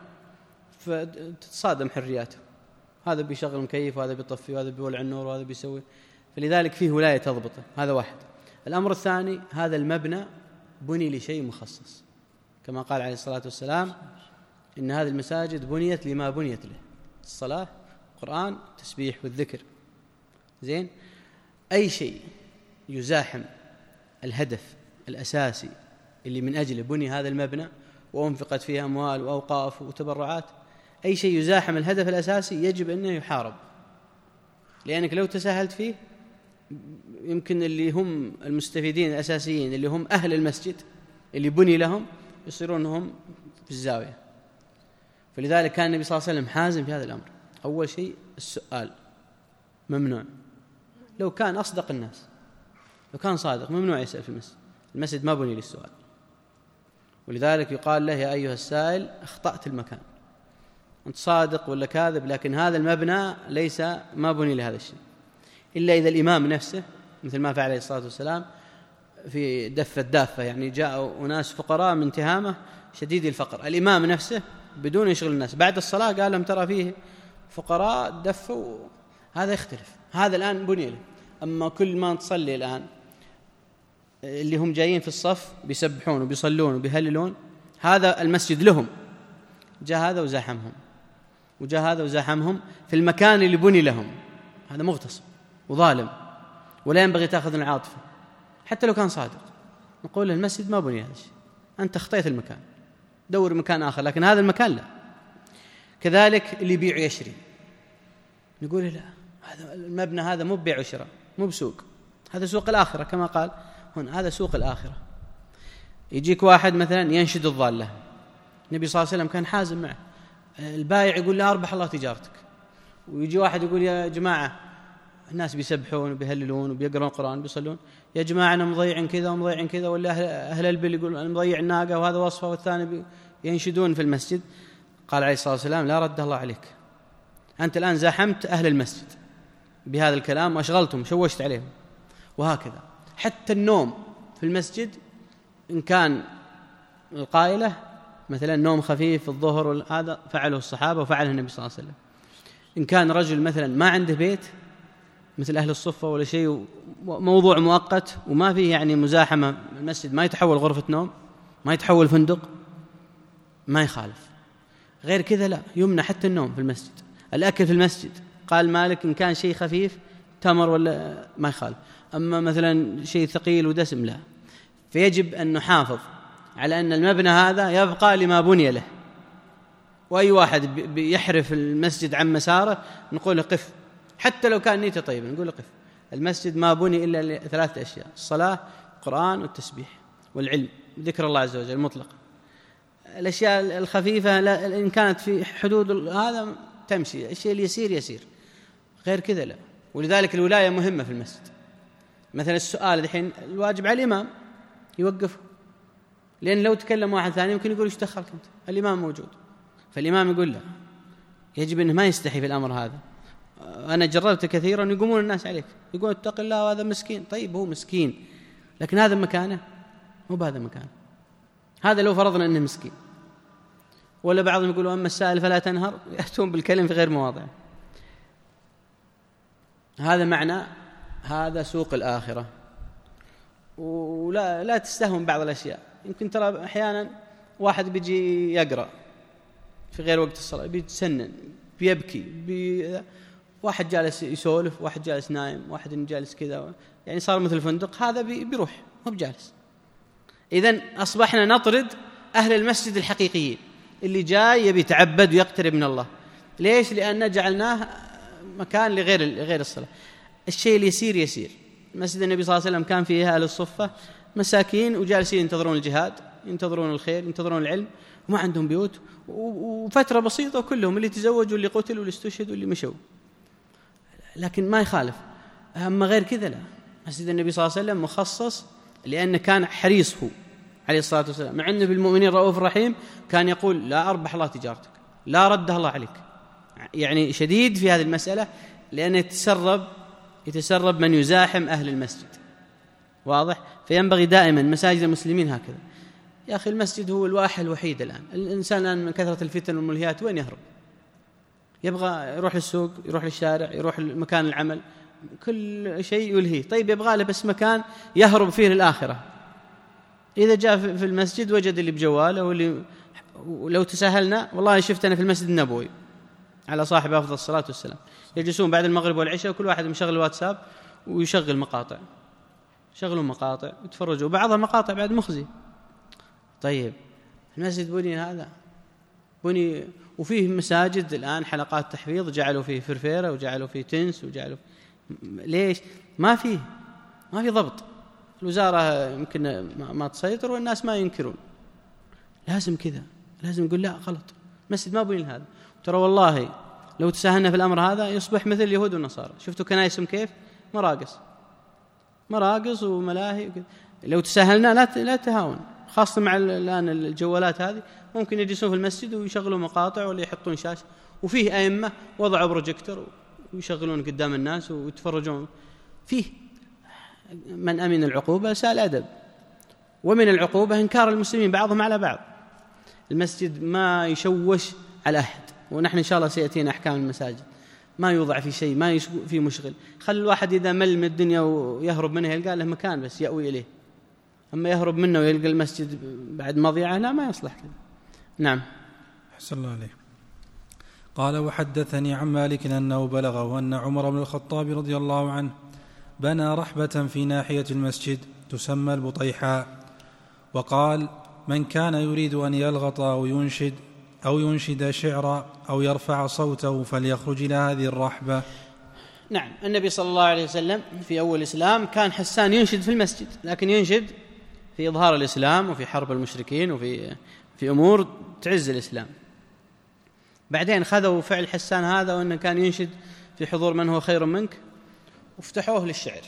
فتتصادم حرياته، هذا بيشغل مكيف وهذا بيطفي وهذا بيولع النور وهذا بيسوي، فلذلك فيه ولاية تضبطه. هذا واحد. الأمر الثاني، هذا المبنى بني لشيء مخصص، كما قال عليه الصلاة والسلام إن هذه المساجد بنيت لما بنيت له، الصلاة، القرآن، التسبيح والذكر. زين. أي شيء يزاحم الهدف الأساسي اللي من أجله بني هذا المبنى وأنفقت فيه أموال وأوقاف وتبرعات، أي شيء يزاحم الهدف الأساسي يجب أنه يحارب، لأنك لو تساهلت فيه يمكن اللي هم المستفيدين الأساسيين اللي هم أهل المسجد اللي بني لهم يصيرون هم في الزاوية. فلذلك كان النبي صلى الله عليه وسلم حازم في هذا الأمر. أول شيء السؤال ممنوع، لو كان أصدق الناس، لو كان صادق ممنوع يسأل في المسجد، المسجد ما بني للسؤال. ولذلك يقال له يا أيها السائل أخطأت المكان، أنت صادق ولا كاذب، لكن هذا المبنى ليس ما بني لهذا الشيء، إلا إذا الإمام نفسه مثل ما فعل عليه الصلاة والسلام في دفة دافة، يعني جاءوا أناس فقراء من تهامة شديد الفقر، الإمام نفسه بدون يشغل الناس بعد الصلاة قال لهم ترى فيه فقراء دفوا، هذا يختلف، هذا الآن بني له. أما كل ما تصلي الآن اللي هم جايين في الصف بيسبحون وبيصلون وبيهللون، هذا المسجد لهم، جاء هذا وزاحمهم، وجاء هذا وزاحمهم في المكان اللي بني لهم، هذا مغتصب وظالم، ولا ينبغي تأخذ العاطفة حتى لو كان صادق. نقول المسجد ما بني هذا الشيء، أنت اخطيت المكان، دور مكان آخر، لكن هذا المكان لا. كذلك اللي يبيع يشري، نقول لا، هذا المبنى هذا مو بيع وشراء، مو بسوق، هذا سوق الآخرة كما قال هنا، هذا سوق الآخرة. يجيك واحد مثلا ينشد الضالة، النبي صلى الله عليه وسلم كان حازم معه، البائع يقول لا أربح الله تجارتك، ويجي واحد يقول يا جماعة الناس بيسبحون وبيهللون وبيقرأون القرآن وبيصلون، يا جماعة أنا مضيعين كذا ومضيعين كذا، ولا أهل البل يقول أنا مضيع الناقة وهذا وصفه، والثاني ينشدون في المسجد. قال عليه الصلاة والسلام لا رد الله عليك، أنت الآن زاحمت أهل المسجد بهذا الكلام وأشغلتهم شوشت عليهم. وهكذا حتى النوم في المسجد، إن كان القائلة مثلا نوم خفيف في الظهر، هذا فعله الصحابة وفعله النبي صلى الله عليه وسلم. إن كان رجل مثلا ما عنده بيت مثل أهل الصفة ولا شيء، موضوع مؤقت وما فيه يعني مزاحمة، المسجد ما يتحول غرفة نوم، ما يتحول فندق، ما يخالف. غير كذا لا، يمنع حتى النوم في المسجد. الأكل في المسجد قال مالك إن كان شيء خفيف تمر ولا ما يخالف، أما مثلا شيء ثقيل ودسم لا. فيجب أن نحافظ على أن المبنى هذا يبقى لما بني له، وأي واحد بيحرف المسجد عن مساره نقول له قف، حتى لو كان نيته طيبة نقول له قف. المسجد ما بني إلا لثلاثة أشياء: الصلاة، القرآن، والتسبيح، والعلم، ذكر الله عز وجل مطلق. الأشياء الخفيفة إن كانت في حدود هذا تمشي، الشيء اليسير يسير، غير كذا لا. ولذلك الولاية مهمة في المسجد. مثلا السؤال الحين الواجب على الإمام يوقفه، لأن لو تكلم واحد ثاني يمكن يقول ايش دخلك أنت؟ الإمام موجود. فالإمام يقول له يجب أنه ما يستحي في الأمر هذا. أنا جربت كثيرا يقومون الناس عليك، يقول اتق الله وهذا مسكين. طيب هو مسكين، لكن هذا مكانه مو بهذا مكانه. هذا لو فرضنا أنه مسكين. ولا بعضهم يقولوا أما السائل فلا تنهر، يأتون بالكلم في غير مواضعه. هذا معنى هذا سوق الآخرة. ولا لا تستهون بعض الأشياء. يمكن ترى أحيانا واحد بيجي يقرأ في غير وقت الصلاة، بيتسنن، بيبكي، بي... واحد جالس يسولف، واحد جالس نايم، واحد جالس كذا، يعني صار مثل فندق. هذا بي... بيروح مو بجالس. إذن أصبحنا نطرد أهل المسجد الحقيقيين اللي جاي يبي يتعبد ويقترب من الله. ليش؟ لأن جعلناه مكان لغير غير الصلاة. الشيء اليسير يسير. مسجد النبي صلى الله عليه وسلم كان فيه أهل الصفة مساكين وجالسين ينتظرون الجهاد، ينتظرون الخير، ينتظرون العلم، وما عندهم بيوت، وفترة بسيطة وكلهم اللي تزوجوا واللي قتلوا واللي استشهدوا واللي مشوا. لكن ما يخالف. أما غير كذا لا. مسجد النبي صلى الله عليه وسلم مخصص لأنه كان حريص هو عليه الصلاة والسلام، مع أنه بالمؤمنين رؤوف رحيم، كان يقول لا أربح الله تجارتك، لا ردها الله عليك. يعني شديد في هذه المسألة، لأنه يتسرب يتسرب من يزاحم أهل المسجد. واضح؟ فينبغي دائما مساجد المسلمين هكذا. يا أخي المسجد هو الواحد الوحيد الآن. الإنسان الآن من كثرة الفتن والملهيات وين يهرب؟ يبغى يروح للسوق، يروح للشارع، يروح لمكان العمل، كل شيء يلهيه. طيب يبغى له بس مكان يهرب فيه للآخرة. إذا جاء في المسجد وجد اللي بجواله واللي، ولو تساهلنا والله شفت أنا في المسجد النبوي على صاحب أفضل الصلاة والسلام يجلسون بعد المغرب والعشاء وكل واحد مشغل الواتساب ويشغل مقاطع، شغلوا مقاطع وتفرجوا، بعضها مقاطع بعد مخزي. طيب المسجد بني هذا بني، وفيه مساجد الآن حلقات تحفيظ جعلوا فيه فرفيرة وجعلوا فيه تنس وجعلوا فيه. ليش؟ ما فيه ما في ضبط. الوزارة يمكن ما تسيطر والناس ما ينكرون. لازم كذا، لازم نقول لا غلط، مسجد ما بني لهذا. ترى والله لو تساهلنا في الأمر هذا يصبح مثل اليهود والنصارى. شفتوا كنايسهم كيف؟ مراقص مراقص وملاهي وكذا. لو تساهلنا لا لا تهاون، خاصة مع الآن الجوالات هذه، ممكن يجلسون في المسجد ويشغلوا مقاطع ولا يحطون شاشة. وفيه أئمة وضعوا بروجيكتور ويشغلون قدام الناس ويتفرجون فيه. من أمن العقوبة ساء الأدب. ومن العقوبة إنكار المسلمين بعضهم على بعض. المسجد ما يشوش على أحد، ونحن إن شاء الله سيأتينا أحكام المساجد. ما يوضع في شيء، ما في مشغل. خل الواحد إذا مل من الدنيا ويهرب منها يلقى له مكان بس يأوي إليه. أما يهرب منه ويلقى المسجد بعد مضيعة لا، ما يصلح كذا. نعم. أحسن الله عليه. قال وحدثني عن مالك أنه بلغه أن عمر بن الخطاب رضي الله عنه بنى رحبة في ناحية المسجد تسمى البطيحاء، وقال من كان يريد أن يلغط أو ينشد أو ينشد شعرا أو يرفع صوته فليخرج إلى هذه الرحبة. نعم. النبي صلى الله عليه وسلم في أول الإسلام كان حسان ينشد في المسجد، لكن ينشد في إظهار الإسلام وفي حرب المشركين وفي في أمور تعز الإسلام. بعدين خذوا فعل حسان هذا وأنه كان ينشد في حضور من هو خير منك وافتحوه للشعر،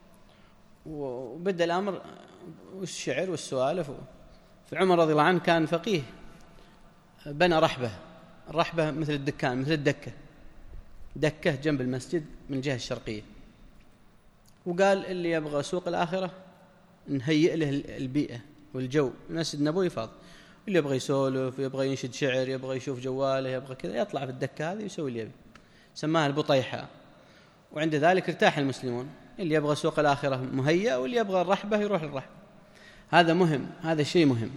وبدأ الأمر والشعر والسوالف. فعمر رضي الله عنه كان فقيه، بنى رحبة. الرحبة مثل الدكان، مثل الدكة، دكة جنب المسجد من الجهة الشرقية. وقال اللي يبغى سوق الآخرة نهيئ له البيئة والجو. المسجد النبوي فاض، اللي يبغى يسولف، يبغى ينشد شعر، يبغى يشوف جواله، يبغى كذا، يطلع في الدكة هذه ويسوي اللي يبي. سماها البطيحة. وعند ذلك ارتاح المسلمون، اللي يبغى سوق الآخرة مهيئ واللي يبغى الرحبة يروح للرحبة. هذا مهم، هذا شيء مهم.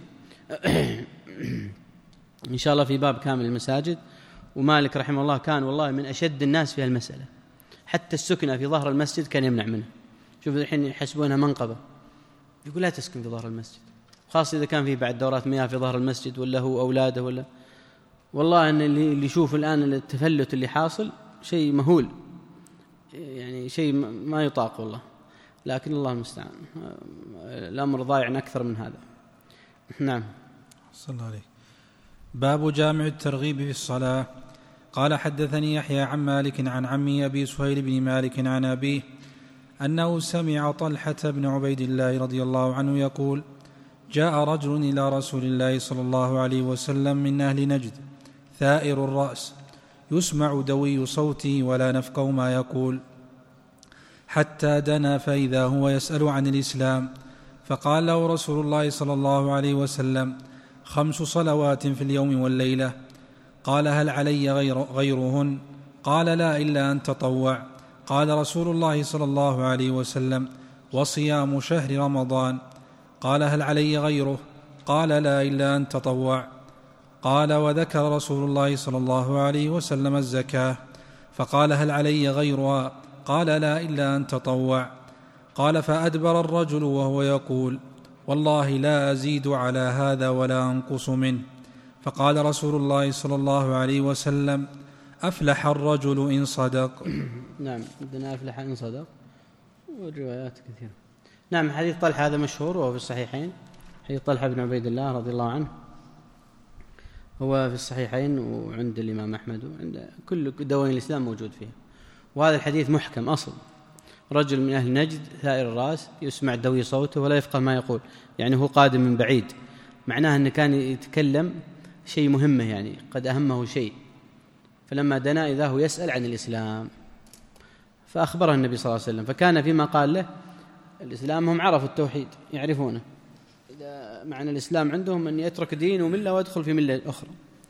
إن شاء الله في باب كامل المساجد. ومالك رحمه الله كان والله من أشد الناس في هالمسألة، حتى السكنة في ظهر المسجد كان يمنع منه، شوف الحين يحسبونها منقبة، يقول لا تسكن في ظهر المسجد، خاصة إذا كان فيه بعد دورات مياه في ظهر المسجد ولا هو أولاده ولا. والله أن اللي يشوف الآن التفلت اللي حاصل شيء مهول، يعني شيء ما يطاق والله، لكن الله المستعان، الأمر ضايع أكثر من هذا. نعم. صلى الله عليه. باب جامع الترغيب في الصلاة. قال حدثني يحيى عن مالك عن عمي أبي سهيل بن مالك عن أبيه أنه سمع طلحة بن عبيد الله رضي الله عنه يقول: جاء رجل إلى رسول الله صلى الله عليه وسلم من أهل نجد ثائر الرأس يسمع دوي صوته ولا نفقه ما يقول، حتى دنا فإذا هو يسأل عن الإسلام، فقال له رسول الله صلى الله عليه وسلم: خمس صلوات في اليوم والليلة. قال: هل علي غير غيرهن؟ قال: لا إلا أن تطوع. قال رسول الله صلى الله عليه وسلم: وصيام شهر رمضان. قال: هل علي غيره؟ قال: لا إلا أن تطوع. قال: وذكر رسول الله صلى الله عليه وسلم الزكاة، فقال: هل علي غيرها؟ قال: لا إلا أن تطوع. قال: فأدبر الرجل وهو يقول: والله لا أزيد على هذا ولا أنقص منه. فقال رسول الله صلى الله عليه وسلم: أفلح الرجل إن صدق. نعم، عندنا أفلح إن صدق، والروايات كثيرة. نعم، حديث طلحة هذا مشهور وهو في الصحيحين، حديث طلحة بن عبيد الله رضي الله عنه، هو في الصحيحين وعند الإمام أحمد وعند كل دواوين الإسلام موجود فيه. وهذا الحديث محكم أصل، رجل من أهل نجد ثائر الرأس يسمع دوي صوته ولا يفقه ما يقول، يعني هو قادم من بعيد، معناه أنه كان يتكلم شيء مهمة، يعني قد أهمه شيء، فلما دنا إذا هو يسأل عن الإسلام، فأخبره النبي صلى الله عليه وسلم، فكان فيما قال له الإسلام هم عرفوا التوحيد يعرفونه، إذا معنى الإسلام عندهم أن يترك دين وملة ويدخل في ملة أخرى،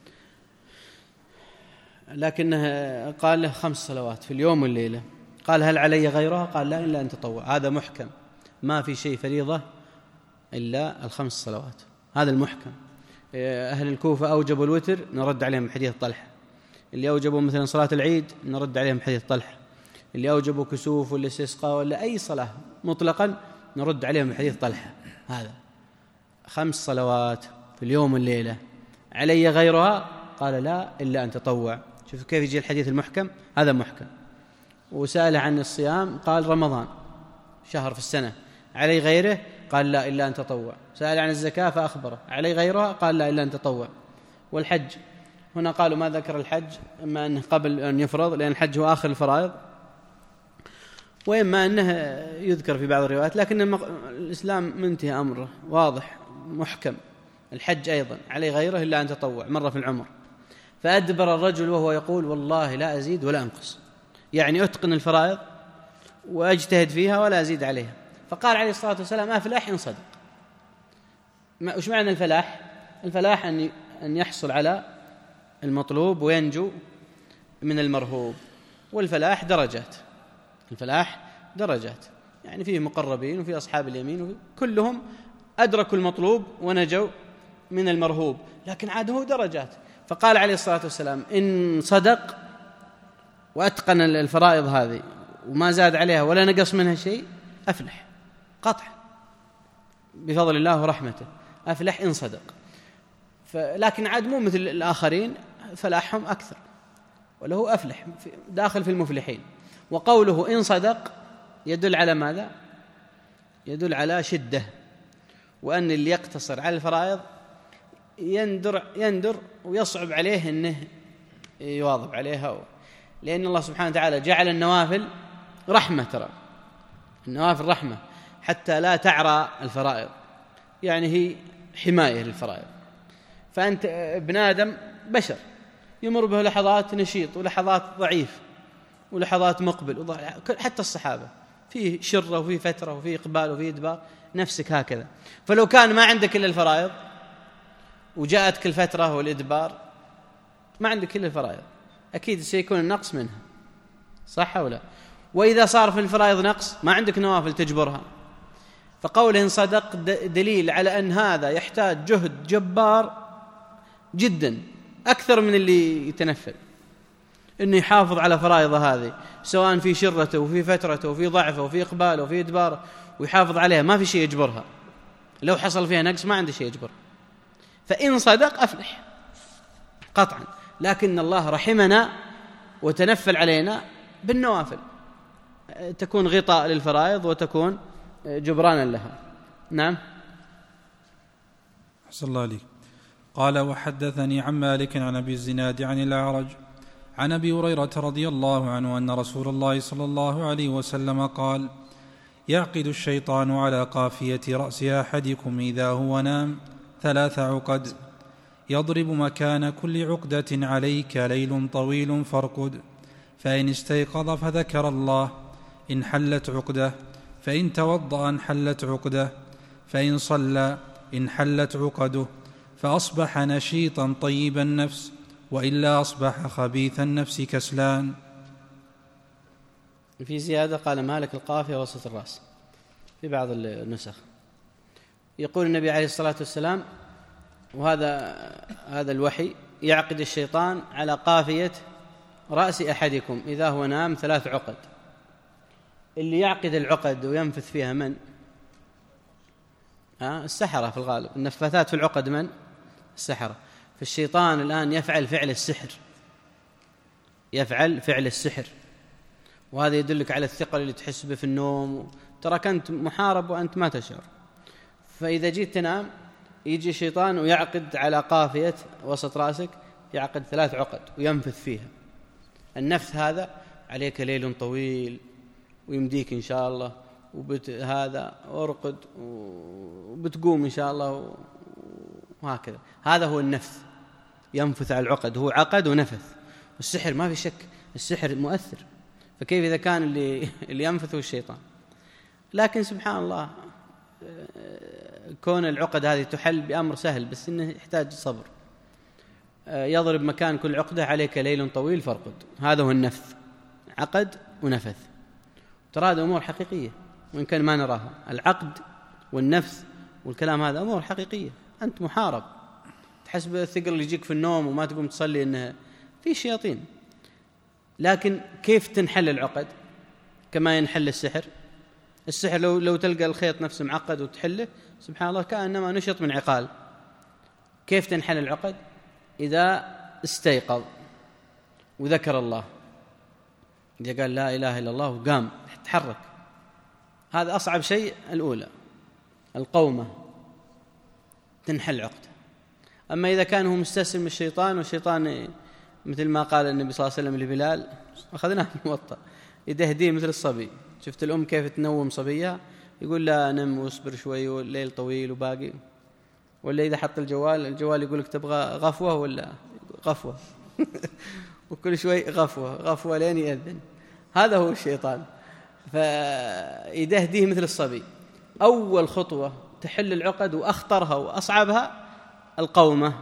لكنه قال له خمس صلوات في اليوم والليلة. قال: هل علي غيرها؟ قال: لا إلا أن تطوع. هذا محكم، ما في شيء فريضة إلا الخمس صلوات، هذا المحكم. أهل الكوفة أوجبوا الوتر، نرد عليهم بحديث طلحة. اللي أوجبوا مثلا صلاة العيد نرد عليهم بحديث طلحة. اللي أوجبوا كسوف ولا استسقاء ولا أي صلاة مطلقا نرد عليهم بحديث طلحة. هذا خمس صلوات في اليوم والليلة، علي غيرها؟ قال: لا إلا أن تطوع. شوفوا كيف يجي الحديث المحكم، هذا محكم. وسأل عن الصيام قال: رمضان شهر في السنة، علي غيره؟ قال: لا إلا أن تطوع. سأل عن الزكاة فأخبره: علي غيرها؟ قال: لا إلا أن تطوع. والحج هنا قالوا ما ذكر الحج، إما أنه قبل أن يفرض لأن الحج هو آخر الفرائض، وإما أنه يذكر في بعض الروايات، لكن الإسلام منتهى أمره واضح محكم. الحج أيضا علي غيره إلا أن تطوع مرة في العمر. فأدبر الرجل وهو يقول: والله لا أزيد ولا أنقص، يعني أتقن الفرائض وأجتهد فيها ولا أزيد عليها. فقال عليه الصلاة والسلام: أفلح إن صدق. وش معنى الفلاح؟ الفلاح أن أن يحصل على المطلوب وينجو من المرهوب. والفلاح درجات، الفلاح درجات، يعني فيه مقربين وفيه أصحاب اليمين، كلهم أدركوا المطلوب ونجوا من المرهوب، لكن عاد هو درجات. فقال عليه الصلاة والسلام: إن صدق وأتقن الفرائض هذه وما زاد عليها ولا نقص منها شيء أفلح قطع بفضل الله ورحمته، أفلح إن صدق. لكن عاد مو مثل الآخرين، فلاحهم أكثر، وله أفلح داخل في المفلحين. وقوله إن صدق يدل على ماذا؟ يدل على شدة، وأن اللي يقتصر على الفرائض يندر, يندر ويصعب عليه أنه يواظب عليها، لأن الله سبحانه وتعالى جعل النوافل رحمة، ترى النوافل رحمة حتى لا تعرى الفرائض، يعني هي حماية للفرائض. فأنت ابن آدم بشر يمر به لحظات نشيط ولحظات ضعيف ولحظات مقبل، حتى الصحابة فيه شرة وفيه فترة وفيه إقبال وفيه إدبار، نفسك هكذا. فلو كان ما عندك إلا الفرائض وجاءتك الفترة والإدبار، ما عندك إلا الفرائض، أكيد سيكون النقص منها، صح أو لا؟ وإذا صار في الفرائض نقص ما عندك نوافل تجبرها. فقوله إن صدق دليل على أن هذا يحتاج جهد جبار جدا، أكثر من اللي يتنفل. أنه يحافظ على فرائضه هذه، سواء في شرته وفي فترته وفي ضعفه وفي إقباله وفي إدباره، ويحافظ عليها، ما في شيء يجبرها. لو حصل فيها نقص ما عنده شيء يجبر، فإن صدق أفلح قطعا. لكن الله رحمنا وتنفل علينا بالنوافل، تكون غطاء للفرائض وتكون جبرانا لها. نعم. أحسن الله عليك. قال: وحدثني عن مالك عن أبي الزناد عن الأعرج عن أبي هريرة رضي الله عنه أن رسول الله صلى الله عليه وسلم قال: يعقد الشيطان على قافية رأس أحدكم إذا هو نام ثلاث عقد، يضرب مكان كل عقدة عليك ليل طويل فارقد، فإن استيقظ فذكر الله انحلت عقده، فإن توضأ انحلت عقده، فإن صلى انحلت عقده، فأصبح نشيطا طيب النفس، وإلا أصبح خبيث النفس كسلان. في زيادة قال مالك القافية وسط الرأس في بعض النسخ. يقول النبي عليه الصلاة والسلام، وهذا هذا الوحي: يعقد الشيطان على قافية رأس أحدكم إذا هو نام ثلاث عقد. اللي يعقد العقد وينفث فيها من؟ ها السحرة في الغالب. النفاثات في العقد من؟ السحرة. فالشيطان الآن يفعل فعل السحر، يفعل فعل السحر، وهذا يدلك على الثقل اللي تحس به في النوم، تراك أنت محارب وأنت ما تشعر. فإذا جيت تنام يجي الشيطان ويعقد على قافية وسط رأسك، يعقد ثلاث عقد وينفث فيها. النفث هذا: عليك ليل طويل ويمديك إن شاء الله، وبت هذا ارقد وبتقوم إن شاء الله، وهكذا. هذا هو النفث، ينفث على العقد، هو عقد ونفث. والسحر ما في شك السحر مؤثر، فكيف إذا كان اللي اللي ينفثه الشيطان؟ لكن سبحان الله، كون العقد هذه تحل بأمر سهل، بس إنه يحتاج صبر. يضرب مكان كل عقدة عليك ليل طويل فارقد، هذا هو النفث، عقد ونفث. ترى هذه أمور حقيقية وإن كان ما نراها. العقد والنفث والكلام هذا أمور حقيقية. أنت محارب، تحس بالثقل اللي يجيك في النوم وما تقوم تصلي إنها في شياطين. لكن كيف تنحل العقد؟ كما ينحل السحر. السحر لو لو تلقى الخيط نفسه معقد وتحله، سبحان الله كأنما نشط من عقال. كيف تنحل العقد؟ إذا استيقظ وذكر الله، إذا قال لا إله إلا الله وقام تحرك، هذا أصعب شيء. الأولى القومة، تنحل عقده. أما إذا كان هو مستسلم الشيطان، والشيطان مثل ما قال النبي صلى الله عليه وسلم لبلال، أخذناه في الموطأ، يدهديه مثل الصبي. شفت الأم كيف تنوم صبيها، يقول لا نم واصبر شوي والليل طويل وباقي. ولا إذا حط الجوال الجوال يقول لك تبغى غفوة ولا غفوة وكل شوي غفوة غفوة لين يأذن. هذا هو الشيطان، فيدهديه مثل الصبي. أول خطوة تحل العقد وأخطرها وأصعبها القومة،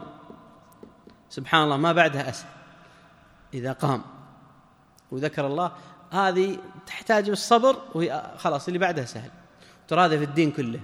سبحان الله ما بعدها أسهل. إذا قام وذكر الله هذه تحتاج الصبر، وهي خلاص اللي بعدها سهل. ترى هذا في الدين كله.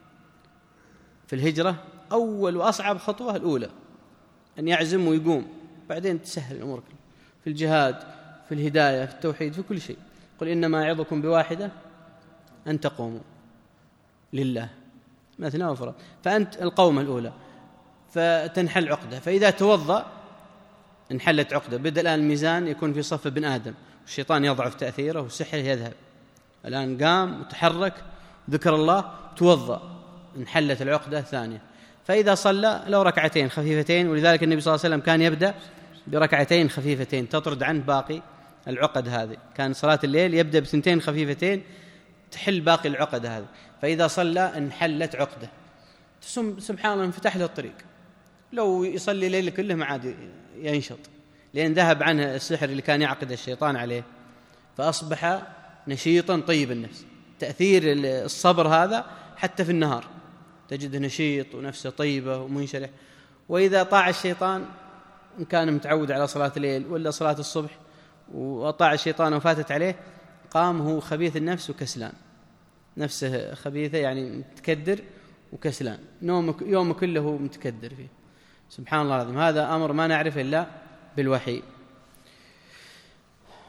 في الهجرة أول وأصعب خطوة الأولى أن يعزم ويقوم، بعدين تسهل الأمور كلها. في الجهاد، في الهداية، في التوحيد، في كل شيء. قل إنما أعظكم بواحدة أن تقوموا لله مثنى وفراد. فأنت القومة الأولى، فتنحل عقدة. فإذا توضأ انحلت عقدة. بدأ الآن الميزان يكون في صف ابن آدم، والشيطان يضعف تأثيره والسحر يذهب. الآن قام وتحرك، ذكر الله، توضأ، انحلت العقدة الثانية. فإذا صلى لو ركعتين خفيفتين، ولذلك النبي صلى الله عليه وسلم كان يبدأ بركعتين خفيفتين تطرد عنه باقي العقد هذه. كان صلاة الليل يبدأ بثنتين خفيفتين تحل باقي العقد هذه. فإذا صلى انحلت عقدة، سبحان الله انفتح له الطريق. لو يصلي الليل كله ما عاد ينشط، لأن ذهب عنه السحر اللي كان يعقد الشيطان عليه، فأصبح نشيطا طيب النفس. تأثير الصبر هذا حتى في النهار تجده نشيط ونفسه طيبة ومنشرح. وإذا طاع الشيطان، إن كان متعود على صلاة الليل ولا صلاة الصبح وطاع الشيطان وفاتت عليه، قام هو خبيث النفس وكسلان، نفسه خبيثة يعني متكدر وكسلان، نومك يوم كله متكدر فيه. سبحان الله العظيم، هذا أمر ما نعرف إلا بالوحي.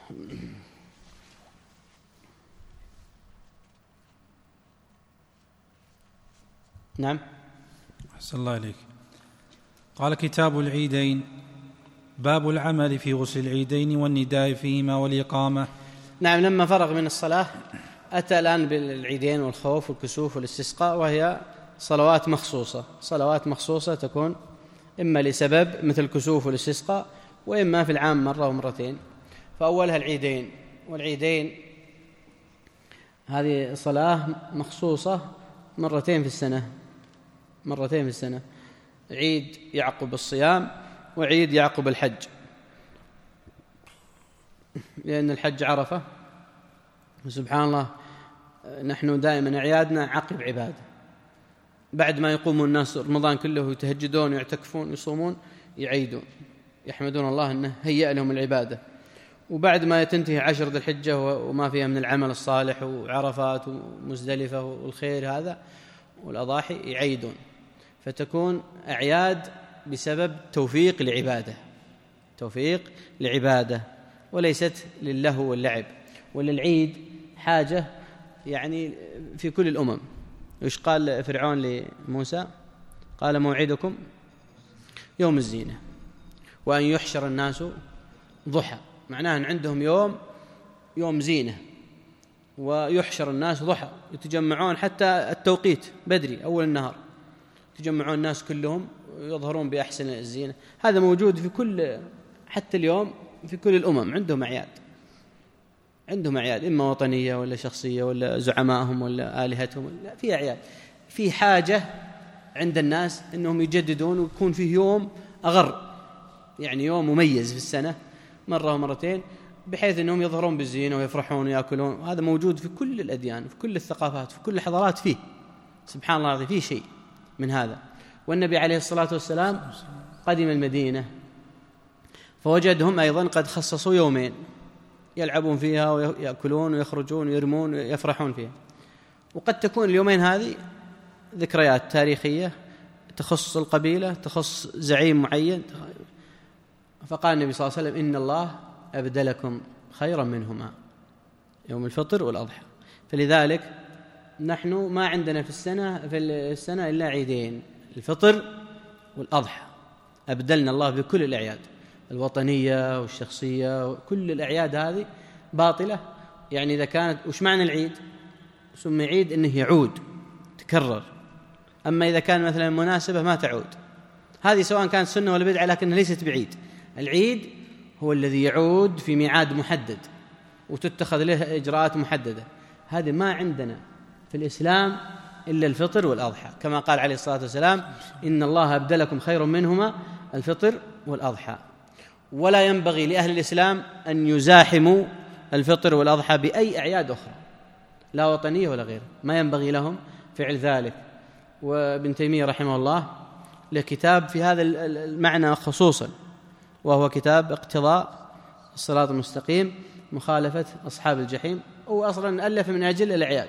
نعم. أحسن الله إليك. قال: كتاب العيدين، باب العمل في غسل العيدين والنداء فيهما والإقامة. نعم. لما فرغ من الصلاة أتى الآن بالعيدين والخوف والكسوف والاستسقاء، وهي صلوات مخصوصة صلوات مخصوصة تكون إما لسبب مثل الكسوف والاستسقاء، وإما في العام مرة ومرتين. فأولها العيدين، والعيدين هذه صلاة مخصوصة مرتين في السنة مرتين في السنة عيد يعقب الصيام وعيد يعقب الحج، لأن الحج عرفة، وسبحان الله نحن دائما أعيادنا عقب عبادة، بعد ما يقوموا الناس رمضان كله يتهجدون ويعتكفون ويصومون يعيدون يحمدون الله أنه هيأ لهم العبادة، وبعد ما تنتهي عشر ذي الحجة وما فيها من العمل الصالح وعرفات ومزدلفة والخير هذا والأضاحي يعيدون. فتكون أعياد بسبب توفيق لعبادة توفيق لعبادة وليست للهو واللعب. وللعيد حاجة يعني في كل الأمم. وإيش قال فرعون لموسى؟ قال: موعدكم يوم الزينة وأن يحشر الناس ضحى، معناه أن عندهم يوم يوم زينة، ويحشر الناس ضحى، يتجمعون حتى التوقيت بدري أول النهار، يتجمعون الناس كلهم يظهرون بأحسن الزينة. هذا موجود في كل، حتى اليوم في كل الأمم عندهم أعياد عندهم أعياد إما وطنية ولا شخصية ولا زعمائهم ولا آلهتهم، لا، في أعياد، في حاجة عند الناس أنهم يجددون ويكون فيه يوم أغر، يعني يوم مميز في السنة مرة ومرتين، بحيث أنهم يظهرون بالزينة ويفرحون ويأكلون. هذا موجود في كل الأديان، في كل الثقافات، في كل الحضارات، فيه سبحان الله العظيم فيه شيء من هذا. والنبي عليه الصلاة والسلام قدم المدينة فوجدهم أيضا قد خصصوا يومين يلعبون فيها ويأكلون ويخرجون ويرمون ويفرحون فيها. وقد تكون اليومين هذه ذكريات تاريخية تخص القبيلة، تخص زعيم معين. فقال النبي صلى الله عليه وسلم: إن الله أبدلكم خيرا منهما يوم الفطر والأضحى. فلذلك نحن ما عندنا في السنة في السنة إلا عيدين، الفطر والأضحى. أبدلنا الله بكل الأعياد الوطنية والشخصية، وكل الأعياد هذه باطلة. يعني إذا كانت، وش معنى العيد؟ سمي عيد إنه يعود تكرر. أما إذا كان مثلا مناسبة ما تعود، هذه سواء كانت سنة ولا بدعة لكنها ليست بعيد. العيد هو الذي يعود في ميعاد محدد وتتخذ له إجراءات محددة. هذه ما عندنا في الإسلام إلا الفطر والأضحى، كما قال عليه الصلاة والسلام: إن الله أبدلكم خير منهما الفطر والأضحى. ولا ينبغي لأهل الإسلام أن يزاحموا الفطر والأضحى بأي أعياد أخرى، لا وطنية ولا غيره، ما ينبغي لهم فعل ذلك. وابن تيمية رحمه الله له كتاب في هذا المعنى خصوصا، وهو كتاب اقتضاء الصراط المستقيم مخالفة أصحاب الجحيم. هو أصلا ألف من أجل الأعياد،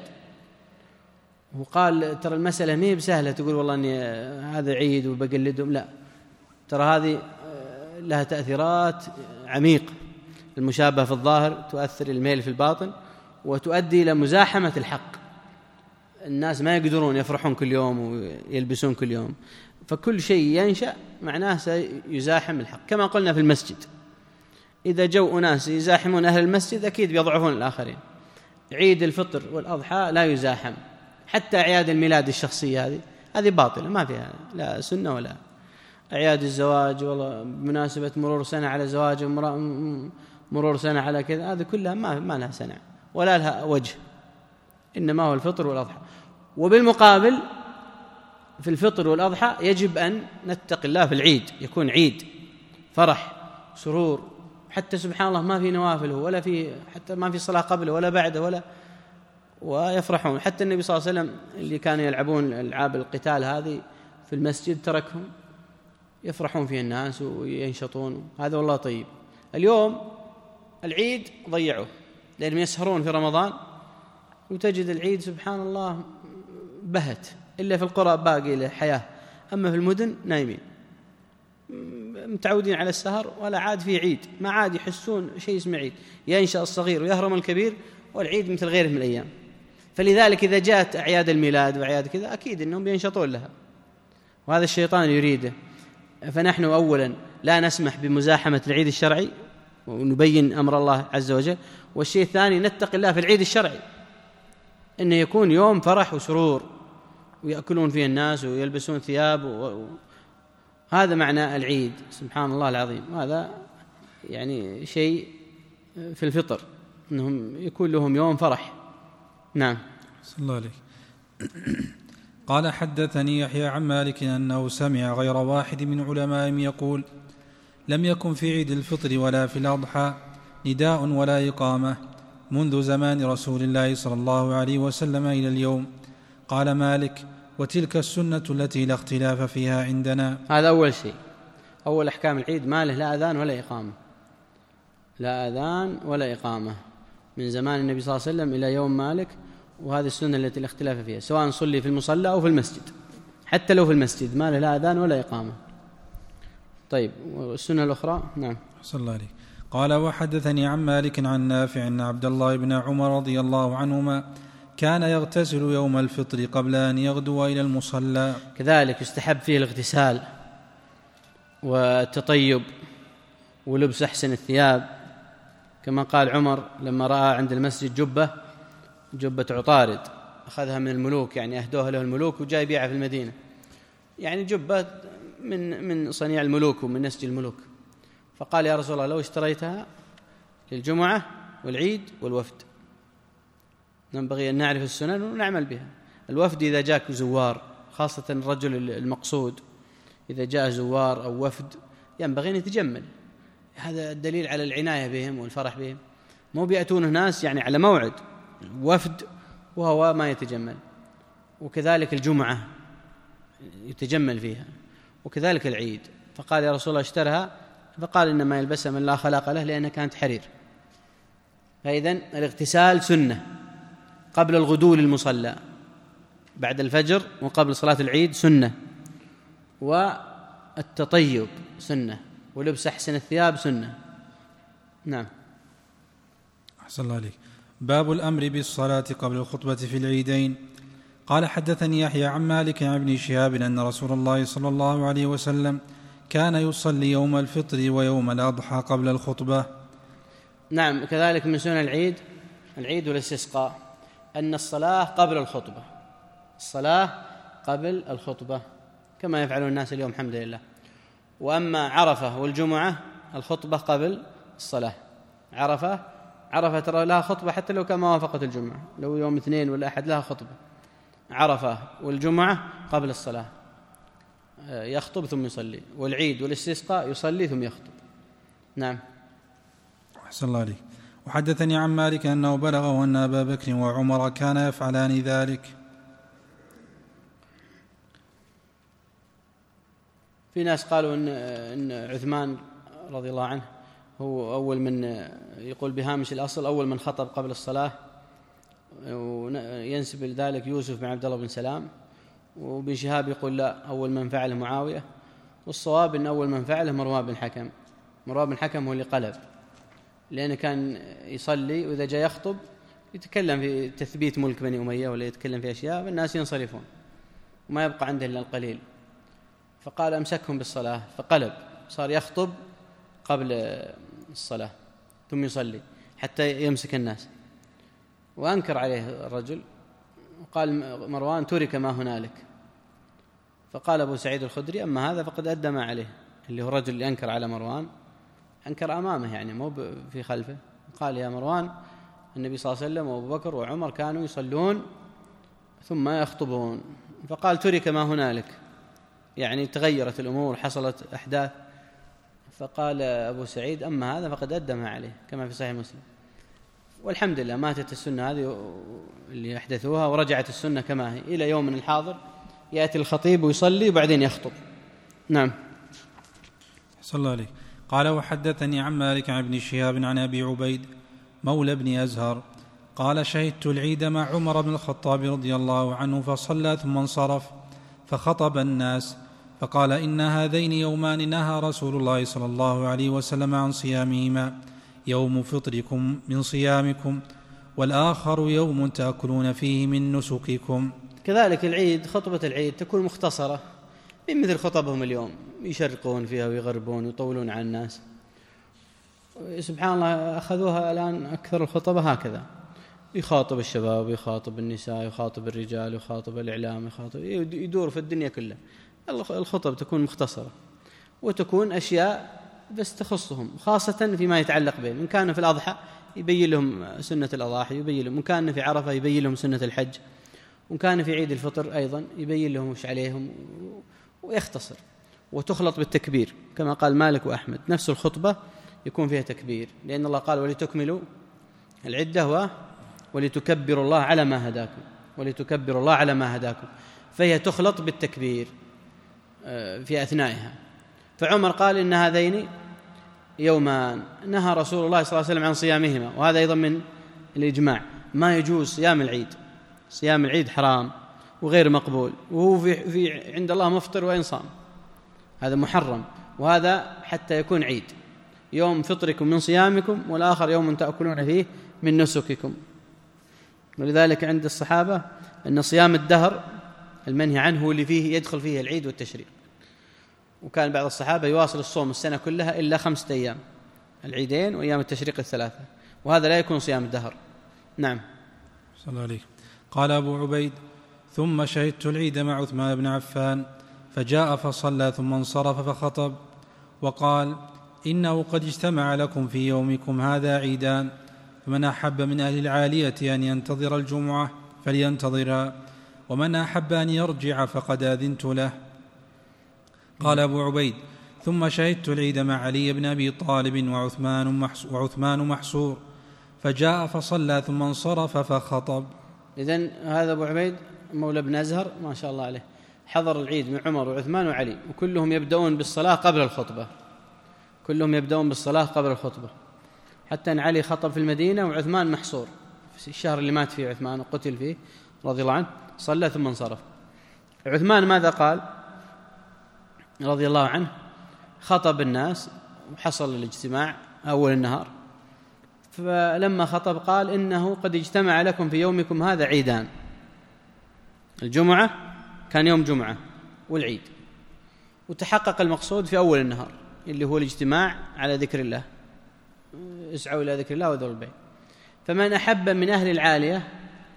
وقال ترى المسألة مي بسهلة تقول والله أني هذا عيد وبقلدهم، لا، ترى هذه لها تأثيرات عميقة. المشابهة في الظاهر تؤثر الميل في الباطن، وتؤدي إلى مزاحمة الحق. الناس ما يقدرون يفرحون كل يوم ويلبسون كل يوم، فكل شيء ينشأ معناه سيزاحم الحق. كما قلنا في المسجد، إذا جو أناس يزاحمون أهل المسجد أكيد بيضعفون الآخرين. عيد الفطر والأضحى لا يزاحم، حتى أعياد الميلاد الشخصية هذه هذه باطلة، ما فيها لا سنة ولا. أعياد الزواج والله بمناسبة مرور سنة على زواج، مرور سنة على كذا، هذه كلها ما ما لها سنة ولا لها وجه، إنما هو الفطر والأضحى. وبالمقابل في الفطر والأضحى يجب أن نتقي الله في العيد، يكون عيد فرح سرور، حتى سبحان الله ما في نوافله ولا في، حتى ما في صلاة قبله ولا بعده ولا، ويفرحون. حتى النبي صلى الله عليه وسلم اللي كانوا يلعبون ألعاب القتال هذه في المسجد تركهم يفرحون فيه الناس وينشطون، هذا والله طيب. اليوم العيد ضيعوه لأنهم يسهرون في رمضان، وتجد العيد سبحان الله بهت، إلا في القرى باقي له حياة، أما في المدن نايمين. متعودين على السهر ولا عاد في عيد، ما عاد يحسون شيء اسمه عيد، ينشأ الصغير ويهرم الكبير، والعيد مثل غيره من الأيام. فلذلك إذا جاءت أعياد الميلاد وأعياد كذا أكيد أنهم بينشطون لها، وهذا الشيطان يريده. فنحن أولا لا نسمح بمزاحمة العيد الشرعي ونبين أمر الله عز وجل، والشيء الثاني نتقي الله في العيد الشرعي إنه يكون يوم فرح وسرور ويأكلون فيه الناس ويلبسون ثياب و... هذا معنى العيد، سبحان الله العظيم. وهذا يعني شيء في الفطر أنهم يكون لهم يوم فرح. نعم. صلى الله عليه. قال حدثني يحيى عن مالك أنه سمع غير واحد من علمائهم يقول: لم يكن في عيد الفطر ولا في الأضحى نداء ولا إقامة منذ زمان رسول الله صلى الله عليه وسلم إلى اليوم. قال مالك: وتلك السنة التي لا اختلاف فيها عندنا. هذا أول شيء، أول أحكام العيد ما له لا أذان ولا إقامة، لا أذان ولا إقامة من زمان النبي صلى الله عليه وسلم إلى يوم مالك، وهذه السنة التي لا اختلاف فيها، سواء صلي في المصلى أو في المسجد، حتى لو في المسجد ما له لا أذان ولا إقامة. طيب، والسنة الأخرى؟ نعم. صلى الله عليه. قال: وحدثني عن مالك عن نافع أن عبد الله بن عمر رضي الله عنهما كان يغتسل يوم الفطر قبل أن يغدو إلى المصلى. كذلك يستحب فيه الاغتسال والتطيب ولبس أحسن الثياب، كما قال عمر لما رأى عند المسجد جبة جبة عطارد أخذها من الملوك، يعني أهدوها له الملوك وجاء يبيعها في المدينة، يعني جبة من من صنيع الملوك ومن نسج الملوك. فقال: يا رسول الله لو اشتريتها للجمعة والعيد والوفد. ينبغي أن نعرف السنن ونعمل بها. الوفد إذا جاك زوار، خاصة الرجل المقصود إذا جاء زوار أو وفد ينبغي أن يتجمل، هذا الدليل على العناية بهم والفرح بهم. مو بيأتونه ناس يعني على موعد وفد وهو ما يتجمل. وكذلك الجمعة يتجمل فيها، وكذلك العيد. فقال: يا رسول الله اشترها، فقال: إنما يلبسها من لا خلاق له لأنها كانت حرير. فإذن الاغتسال سنة قبل الغدو للمصلى، بعد الفجر وقبل صلاة العيد سنة، والتطيب سنة، ولبس أحسن الثياب سنة. نعم. أحسن الله عليك. باب الأمر بالصلاة قبل الخطبة في العيدين. قال: حدثني يحيى عن مالك عن ابن شهاب أن رسول الله صلى الله عليه وسلم كان يصلي يوم الفطر ويوم الأضحى قبل الخطبة. نعم. كذلك من سنن العيد العيد والاستسقاء أن الصلاة قبل الخطبة، الصلاة قبل الخطبة كما يفعلون الناس اليوم الحمد لله. وأما عرفة والجمعة الخطبة قبل الصلاة. عرفة عرفة ترى لها خطبة حتى لو كان ما وافقت الجمعة، لو يوم اثنين ولا أحد لها خطبة. عرفة والجمعة قبل الصلاة يخطب ثم يصلي، والعيد والاستسقاء يصلي ثم يخطب. نعم. أحسن الله عليك. وحدثني عن مالك أنه بلغه أن أبا بكر وعمر كان يفعلان ذلك. في ناس قالوا إن, إن عثمان رضي الله عنه هو أول من يقول بهامش الأصل أول من خطب قبل الصلاة، وينسب لذلك يوسف بن عبد الله بن سلام. وابن شهاب يقول لا، أول من فعله معاوية. والصواب أن أول من فعله مروان بن حكم. مروان بن حكم هو اللي قلب، لأنه كان يصلي وإذا جاء يخطب يتكلم في تثبيت ملك بني أمية ولا يتكلم في أشياء، والناس ينصرفون وما يبقى عنده إلا القليل. فقال أمسكهم بالصلاة، فقلب صار يخطب قبل الصلاة ثم يصلي حتى يمسك الناس. وأنكر عليه الرجل وقال مروان: ترك ما هنالك. فقال أبو سعيد الخدري: أما هذا فقد أدى ما عليه، اللي هو الرجل اللي أنكر على مروان أنكر أمامه يعني مو في خلفه. قال: يا مروان، النبي صلى الله عليه وسلم وأبو بكر وعمر كانوا يصلون ثم يخطبون. فقال: ترك ما هنالك، يعني تغيرت الأمور، حصلت أحداث. فقال أبو سعيد: أما هذا فقد أدى ما عليه، كما في صحيح مسلم. والحمد لله ماتت السنة هذه اللي أحدثوها، ورجعت السنة كما هي إلى يومنا الحاضر، يأتي الخطيب ويصلي وبعدين يخطب. نعم. صلى الله عليه. قال: وحدثني عن مالك عن ابن شهاب عن أبي عبيد مولى بن أزهر قال: شهدت العيد مع عمر بن الخطاب رضي الله عنه فصلى ثم انصرف، فخطب الناس، فقال إن هذين يومان نهى رسول الله صلى الله عليه وسلم عن صيامهما، يوم فطركم من صيامكم، والآخر يوم تأكلون فيه من نسككم. كذلك العيد، خطبة العيد تكون مختصرة من مثل خطبهم اليوم، يشرقون فيها ويغربون ويطولون على الناس. سبحان الله أخذوها الآن أكثر الخطبة هكذا، يخاطب الشباب، يخاطب النساء، يخاطب الرجال، يخاطب الإعلام، يخاطب يدور في الدنيا كلها. الخطب تكون مختصرة وتكون أشياء بس تخصهم، خاصة فيما يتعلق بهم. إن كان في الأضحى يبين لهم سنة الأضاحي، يبين لهم. إن كان في عرفة يبين لهم سنة الحج، وإن كان في عيد الفطر أيضا يبين لهم وش عليهم ويختصر. وتخلط بالتكبير كما قال مالك وأحمد، نفس الخطبة يكون فيها تكبير، لأن الله قال ولتكملوا العدة ولتكبروا الله على ما هداكم، ولتكبروا الله على ما هداكم، فهي تخلط بالتكبير في أثنائها. فعمر قال إن هذين يومان نهى رسول الله صلى الله عليه وسلم عن صيامهما، وهذا أيضا من الإجماع. ما يجوز صيام العيد، صيام العيد حرام وغير مقبول، وهو في, في عند الله مفطر وإن صام، هذا محرم. وهذا حتى يكون عيد، يوم فطركم من صيامكم، والآخر يوم تأكلون فيه من نسككم. ولذلك عند الصحابة أن صيام الدهر المنهي عنه هو اللي فيه يدخل فيه العيد والتشريق، وكان بعض الصحابة يواصل الصوم السنة كلها إلا خمسة أيام، العيدين وأيام التشريق الثلاثة، وهذا لا يكون صيام الدهر. نعم. صلى الله عليه. قال أبو عبيد: ثم شهدت العيد مع عثمان بن عفان، فجاء فصلى ثم انصرف فخطب وقال: إنه قد اجتمع لكم في يومكم هذا عيدان، فمن أحب من أهل العالية أن ينتظر الجمعة فلينتظرها، ومن أحب أن يرجع فقد أذنت له. قال أبو عبيد: ثم شهدت العيد مع علي بن أبي طالب وعثمان, وعثمان محصور، فجاء فصلى ثم انصرف فخطب. إذن هذا أبو عبيد مولى بن أزهر ما شاء الله عليه، حضر العيد من عمر وعثمان وعلي، وكلهم يبدأون بالصلاة قبل الخطبة، كلهم يبدأون بالصلاة قبل الخطبة، حتى أن علي خطب في المدينة وعثمان محصور في الشهر اللي مات فيه عثمان وقتل فيه رضي الله عنه، صلى ثم انصرف. عثمان ماذا قال رضي الله عنه؟ خطب الناس وحصل الاجتماع أول النهار، فلما خطب قال: إنه قد اجتمع لكم في يومكم هذا عيدان، الجمعة كان يوم جمعة والعيد، وتحقق المقصود في أول النهار اللي هو الاجتماع على ذكر الله، اسعوا إلى ذكر الله وذروا البيع. فمن أحب من أهل العالية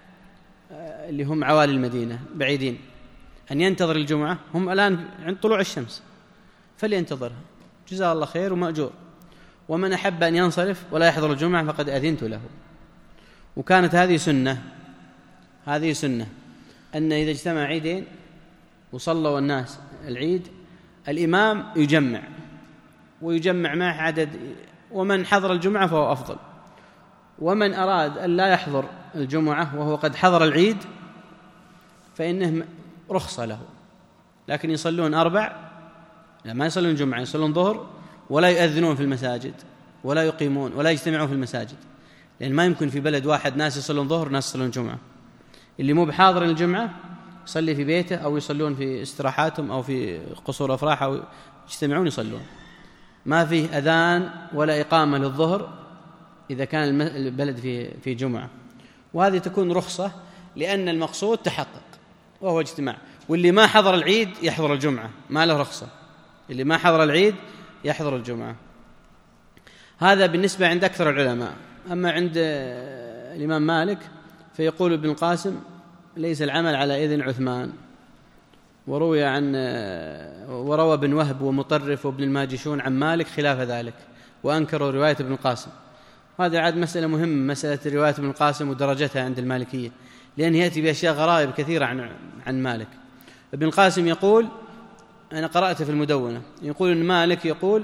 اللي هم عوالي المدينة بعيدين أن ينتظر الجمعة، هم الآن عند طلوع الشمس، فلينتظرها، جزاه الله خير ومأجور. ومن أحب أن ينصرف ولا يحضر الجمعة فقد أذنت له. وكانت هذه سنة، هذه سنة أن إذا اجتمع عيدين وصلوا الناس العيد، الإمام يجمع ويجمع معه عدد، ومن حضر الجمعة فهو أفضل. ومن أراد أن لا يحضر الجمعة وهو قد حضر العيد فإنه رخصة له، لكن يصلون أربع، لا ما يصلون جمعة، يصلون ظهر، ولا يؤذنون في المساجد ولا يقيمون ولا يجتمعون في المساجد، لأن ما يمكن في بلد واحد ناس يصلون ظهر ناس يصلون جمعة. اللي مو بحاضر الجمعة يصلي في بيته أو يصلون في استراحاتهم أو في قصور أفراح أو يجتمعون يصلون. ما فيه أذان ولا إقامة للظهر إذا كان البلد في في جمعة، وهذه تكون رخصة لأن المقصود تحقق وهو اجتماع. واللي ما حضر العيد يحضر الجمعة، ما له رخصة، اللي ما حضر العيد يحضر الجمعة. هذا بالنسبة عند أكثر العلماء. أما عند الإمام مالك فيقول ابن القاسم: ليس العمل على إذن عثمان. وروي عن وروى ابن وهب ومطرف وابن الماجشون عن مالك خلاف ذلك، وأنكروا رواية ابن القاسم. هذا عاد مسألة مهمة، مسألة رواية ابن القاسم ودرجتها عند المالكية، لأن يأتي بأشياء غرائب كثيرة عن عن مالك. ابن القاسم يقول، أنا قرأت في المدونة، يقول إن مالك يقول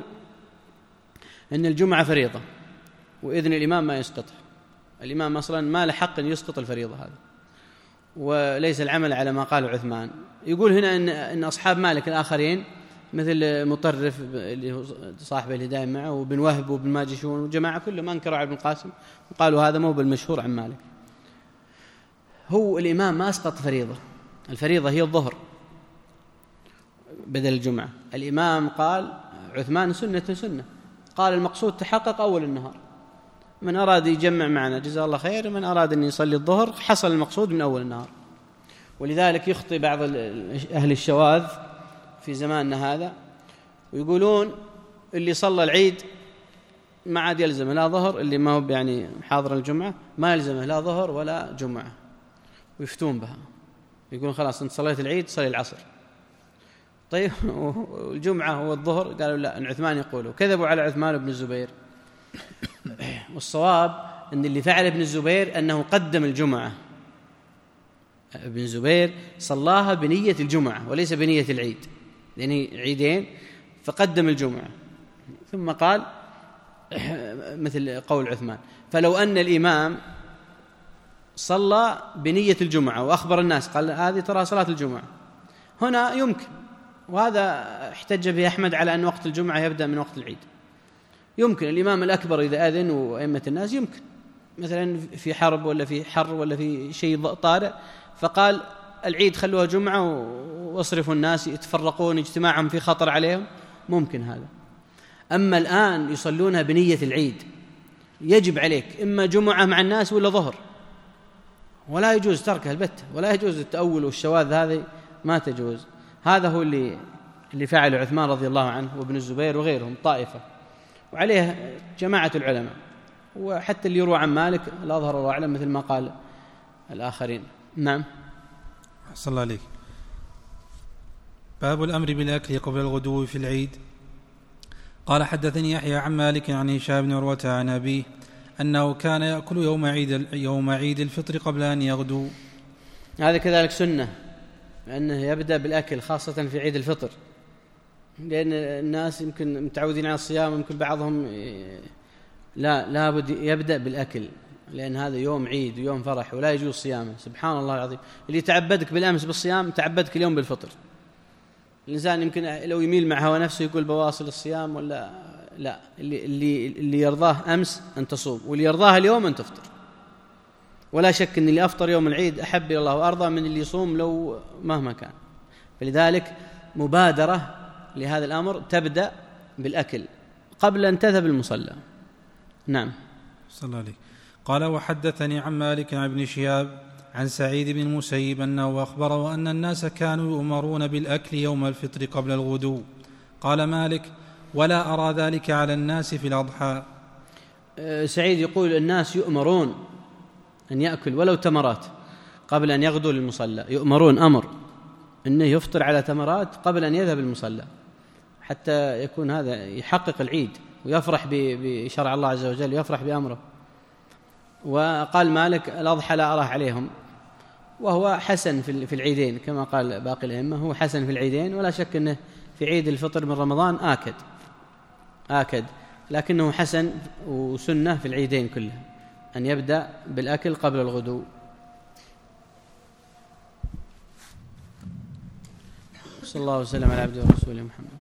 أن الجمعة فريضة وإذن الإمام ما يسقطه، الإمام أصلا ما له حق أن يسقط الفريضة هذه، وليس العمل على ما قال عثمان. يقول هنا إن, إن أصحاب مالك الآخرين مثل مطرف اللي هو صاحب الهداية معه وابن وهب وابن ماجشون وجماعة كلهم أنكروا على ابن القاسم وقالوا هذا مو بالمشهور عن مالك. هو الإمام ما أسقط فريضة، الفريضة هي الظهر، بدل الجمعة. الإمام قال عثمان سنة سنة، قال المقصود تحقق أول النهار، من أراد يجمع معنا جزاه الله خير، من أراد أن يصلي الظهر حصل المقصود من أول النهار. ولذلك يخطي بعض أهل الشواذ في زماننا هذا ويقولون اللي صلى العيد ما عاد يلزمه لا ظهر، اللي ما هو يعني حاضر الجمعة ما يلزمه لا ظهر ولا جمعة، ويفتون بها، يقولون خلاص أنت صليت العيد صلي العصر. طيب والجمعة والظهر قالوا لا، أن عثمان يقولوا، كذبوا على عثمان بن الزبير. والصواب أن اللي فعل ابن الزبير أنه قدم الجمعة، ابن الزبير صلاها بنية الجمعة وليس بنية العيد، يعني عيدين، فقدم الجمعة ثم قال مثل قول عثمان. فلو أن الإمام صلى بنية الجمعة وأخبر الناس قال هذه ترى صلاة الجمعة، هنا يمكن، وهذا احتج به أحمد على أن وقت الجمعة يبدأ من وقت العيد. يمكن الإمام الأكبر إذا أذن وأئمة الناس يمكن مثلا في حرب ولا في حر ولا في شيء طارئ فقال العيد خلوها جمعة واصرفوا الناس يتفرقون اجتماعهم في خطر عليهم، ممكن هذا. أما الآن يصلونها بنية العيد يجب عليك إما جمعة مع الناس ولا ظهر، ولا يجوز تركها البتة، ولا يجوز التأول والشواذ هذه ما تجوز. هذا هو اللي اللي فعله عثمان رضي الله عنه وابن الزبير وغيرهم طائفة، وعليه جماعة العلماء، وحتى اللي يروى عن مالك لا ظهر الله أعلم مثل ما قال الآخرين. نعم. أحسن الله عليك. باب الأمر بالأكل قبل الغدو في العيد. قال حدثني يحيى عن مالك عن هشام بن عروة عن أبيه أنه كان يأكل يوم عيد يوم عيد الفطر قبل أن يغدو. هذا كذلك سنة، أنه يبدأ بالأكل خاصة في عيد الفطر، لأن الناس يمكن متعودين على الصيام، يمكن بعضهم لا لا بد يبدأ بالأكل، لأن هذا يوم عيد ويوم فرح ولا يجوز صيامه. سبحان الله العظيم، اللي تعبدك بالأمس بالصيام تعبدك اليوم بالفطر. الإنسان يمكن لو يميل مع هوى نفسه يقول بواصل الصيام ولا لا، اللي, اللي, اللي يرضاه أمس أن تصوم، واللي يرضاه اليوم أن تفطر. ولا شك أن اللي أفطر يوم العيد أحب إلى الله وأرضى من اللي يصوم لو مهما كان. فلذلك مبادرة لهذا الأمر تبدأ بالأكل قبل أن تذهب المصلى. نعم. صلى الله عليه. قال وحدثني عن مالك عن ابن شهاب عن سعيد بن المسيب أنه أخبره أن الناس كانوا يؤمرون بالأكل يوم الفطر قبل الغدو. قال مالك ولا أرى ذلك على الناس في الأضحى. سعيد يقول الناس يؤمرون أن يأكل ولو تمرات قبل أن يغدو للمصلى، يؤمرون أمر أنه يفطر على تمرات قبل أن يذهب المصلى، حتى يكون هذا يحقق العيد ويفرح بشرع الله عز وجل ويفرح بأمره. وقال مالك الأضحى لا أراه عليهم، وهو حسن في العيدين كما قال باقي الأئمة، هو حسن في العيدين، ولا شك أنه في عيد الفطر من رمضان آكد آكد لكنه حسن وسنة في العيدين كلها أن يبدأ بالأكل قبل الغدو. صلى الله وسلم على عبده ورسوله محمد.